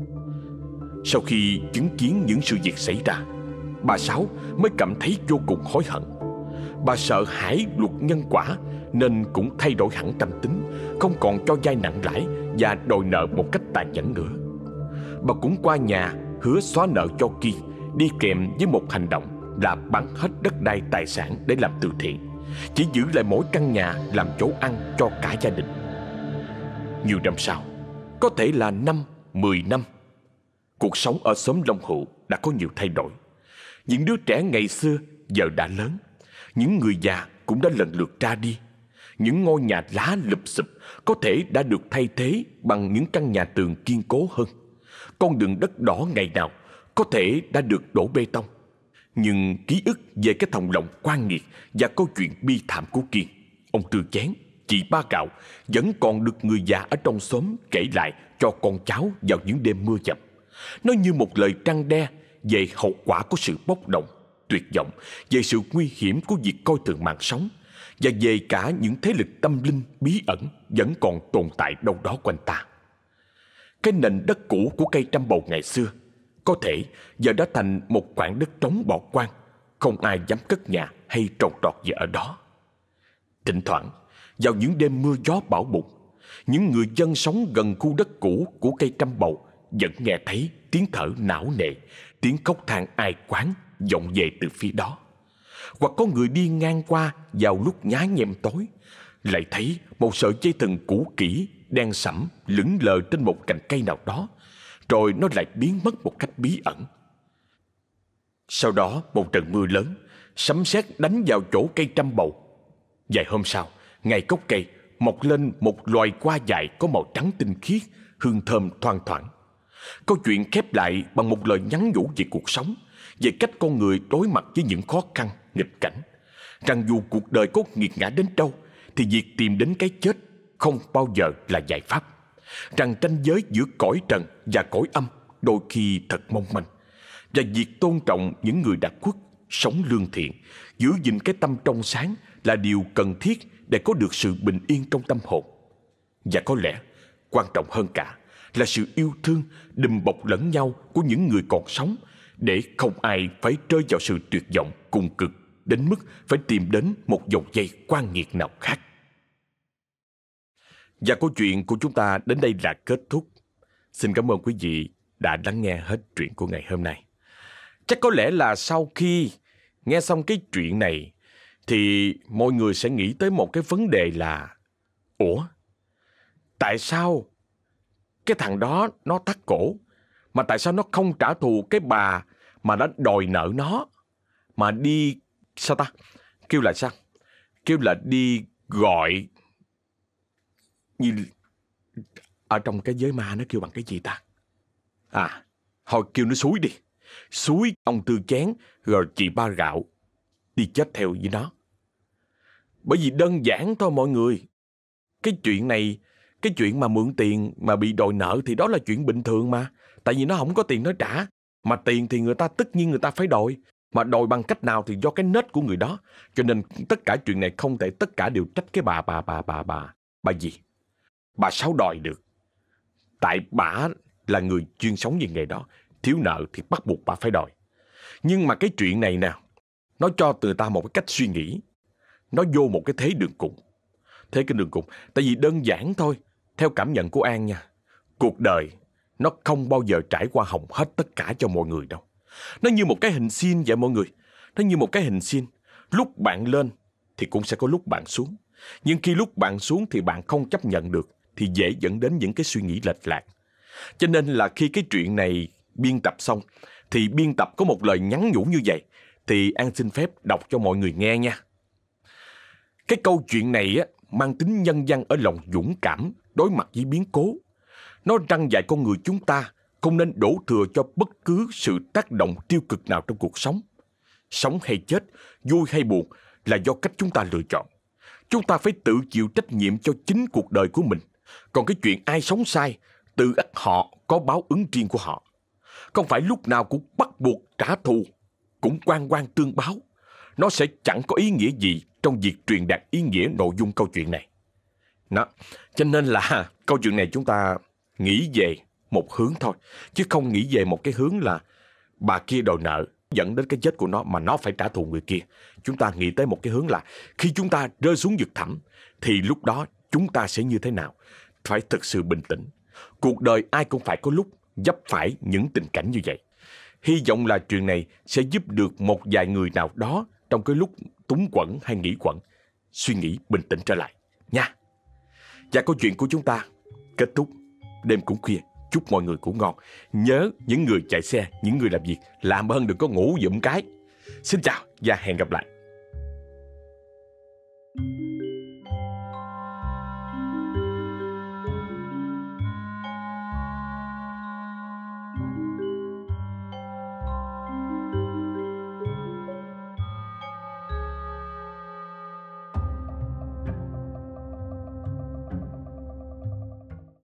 Sau khi chứng kiến những sự việc xảy ra, bà Sáu mới cảm thấy vô cùng hối hận. Bà sợ hãi luật nhân quả nên cũng thay đổi hẳn tâm tính, không còn cho vay nặng lãi và đòi nợ một cách tàn nhẫn nữa. Bà cũng qua nhà hứa xóa nợ cho Kiên, đi kèm với một hành động là bán hết đất đai tài sản để làm từ thiện, chỉ giữ lại mỗi căn nhà làm chỗ ăn cho cả gia đình. Nhiều năm sau, có thể là 5-10 năm, cuộc sống ở xóm Long Hữu đã có nhiều thay đổi. Những đứa trẻ ngày xưa giờ đã lớn, những người già cũng đã lần lượt ra đi. Những ngôi nhà lá lụp xụp có thể đã được thay thế bằng những căn nhà tường kiên cố hơn. Con đường đất đỏ ngày nào có thể đã được đổ bê tông. Nhưng ký ức về cái thòng lọng oan nghiệt và câu chuyện bi thảm của Kiên, ông Tư Chén, chị Ba Gạo vẫn còn được người già ở trong xóm kể lại cho con cháu vào những đêm mưa dầm. Nó như một lời răn đe về hậu quả của sự bốc đồng, tuyệt vọng, về sự nguy hiểm của việc coi thường mạng sống, và về cả những thế lực tâm linh bí ẩn vẫn còn tồn tại đâu đó quanh ta. Cái nền đất cũ của cây trăm bầu ngày xưa có thể giờ đã thành một khoảng đất trống bỏ hoang, không ai dám cất nhà hay trồng trọt gì ở đó. Thỉnh thoảng, vào những đêm mưa gió bão bùng, những người dân sống gần khu đất cũ của cây trăm bầu vẫn nghe thấy tiếng thở não nề, tiếng khóc than ai quán vọng về từ phía đó. Hoặc có người đi ngang qua vào lúc nhá nhem tối, lại thấy một sợi dây thừng cũ kỹ đen sẫm lững lờ trên một cành cây nào đó, rồi nó lại biến mất một cách bí ẩn. Sau đó một trận mưa lớn, sấm sét đánh vào chỗ cây trăm bầu. Vài hôm sau, ngay gốc cây mọc lên một loài hoa dại có màu trắng tinh khiết, hương thơm thoang thoảng. Câu chuyện khép lại bằng một lời nhắn nhủ về cuộc sống, về cách con người đối mặt với những khó khăn, nghịch cảnh, rằng dù cuộc đời có nghiệt ngã đến đâu thì việc tìm đến cái chết không bao giờ là giải pháp, rằng ranh giới giữa cõi trần và cõi âm đôi khi thật mong manh, và việc tôn trọng những người đã khuất, sống lương thiện, giữ gìn cái tâm trong sáng là điều cần thiết để có được sự bình yên trong tâm hồn. Và có lẽ quan trọng hơn cả là sự yêu thương đùm bọc lẫn nhau của những người còn sống, để không ai phải rơi vào sự tuyệt vọng cùng cực đến mức phải tìm đến một dòng dây oan nghiệt nào khác. Và câu chuyện của chúng ta đến đây là kết thúc. Xin cảm ơn quý vị đã lắng nghe hết truyện của ngày hôm nay. Chắc có lẽ là sau khi nghe xong cái chuyện này thì mọi người sẽ nghĩ tới một cái vấn đề là: ủa, tại sao cái thằng đó nó thắt cổ, mà tại sao nó không trả thù cái bà mà đã đòi nợ nó, mà đi sao ta? Kêu là sao? Kêu là đi gọi, như ở trong cái giới ma nó kêu bằng cái gì ta? À, thôi kêu nó xúi đi. Xúi ông Tư Chén rồi chị Ba Gạo đi chết theo với nó. Bởi vì đơn giản thôi mọi người. Cái chuyện này, cái chuyện mà mượn tiền mà bị đòi nợ thì đó là chuyện bình thường mà. Tại vì nó không có tiền nó trả. Mà tiền thì người ta tất nhiên người ta phải đòi. Mà đòi bằng cách nào thì do cái nết của người đó. Cho nên tất cả chuyện này không thể tất cả đều trách cái bà gì. Bà Sáu đòi được. Tại bà là người chuyên sống về nghề đó. Thiếu nợ thì bắt buộc bà phải đòi. Nhưng mà cái chuyện này nè, nó cho người ta một cái cách suy nghĩ. Nó vô một cái thế đường cùng. Thế cái đường cùng. Tại vì đơn giản thôi. Theo cảm nhận của An nha, cuộc đời nó không bao giờ trải qua hồng hết tất cả cho mọi người đâu. Nó như một cái hình sin vậy mọi người. Nó như một cái hình sin. Lúc bạn lên thì cũng sẽ có lúc bạn xuống. Nhưng khi lúc bạn xuống thì bạn không chấp nhận được, thì dễ dẫn đến những cái suy nghĩ lệch lạc. Cho nên là khi cái chuyện này biên tập xong, thì biên tập có một lời nhắn nhủ như vậy. Thì An xin phép đọc cho mọi người nghe nha. Cái câu chuyện này á, mang tính nhân văn ở lòng dũng cảm đối mặt với biến cố. Nó răn dạy con người chúng ta không nên đổ thừa cho bất cứ sự tác động tiêu cực nào trong cuộc sống. Sống hay chết, vui hay buồn là do cách chúng ta lựa chọn. Chúng ta phải tự chịu trách nhiệm cho chính cuộc đời của mình. Còn cái chuyện ai sống sai, tự ắt họ có báo ứng riêng của họ. Không phải lúc nào cũng bắt buộc trả thù, cũng oan oan tương báo. Nó sẽ chẳng có ý nghĩa gì trong việc truyền đạt ý nghĩa nội dung câu chuyện này. Đó. Cho nên là câu chuyện này chúng ta nghĩ về một hướng thôi, chứ không nghĩ về một cái hướng là bà kia đòi nợ dẫn đến cái chết của nó mà nó phải trả thù người kia. Chúng ta nghĩ tới một cái hướng là khi chúng ta rơi xuống vực thẳm thì lúc đó chúng ta sẽ như thế nào. Phải thực sự bình tĩnh. Cuộc đời ai cũng phải có lúc vấp phải những tình cảnh như vậy. Hy vọng là chuyện này sẽ giúp được một vài người nào đó trong cái lúc túng quẫn hay nghĩ quẩn suy nghĩ bình tĩnh trở lại nha. Và câu chuyện của chúng ta kết thúc. Đêm cũng khuya, chúc mọi người ngủ ngon. Nhớ những người chạy xe, những người làm việc, làm ơn đừng có ngủ giùm cái. Xin chào và hẹn gặp lại.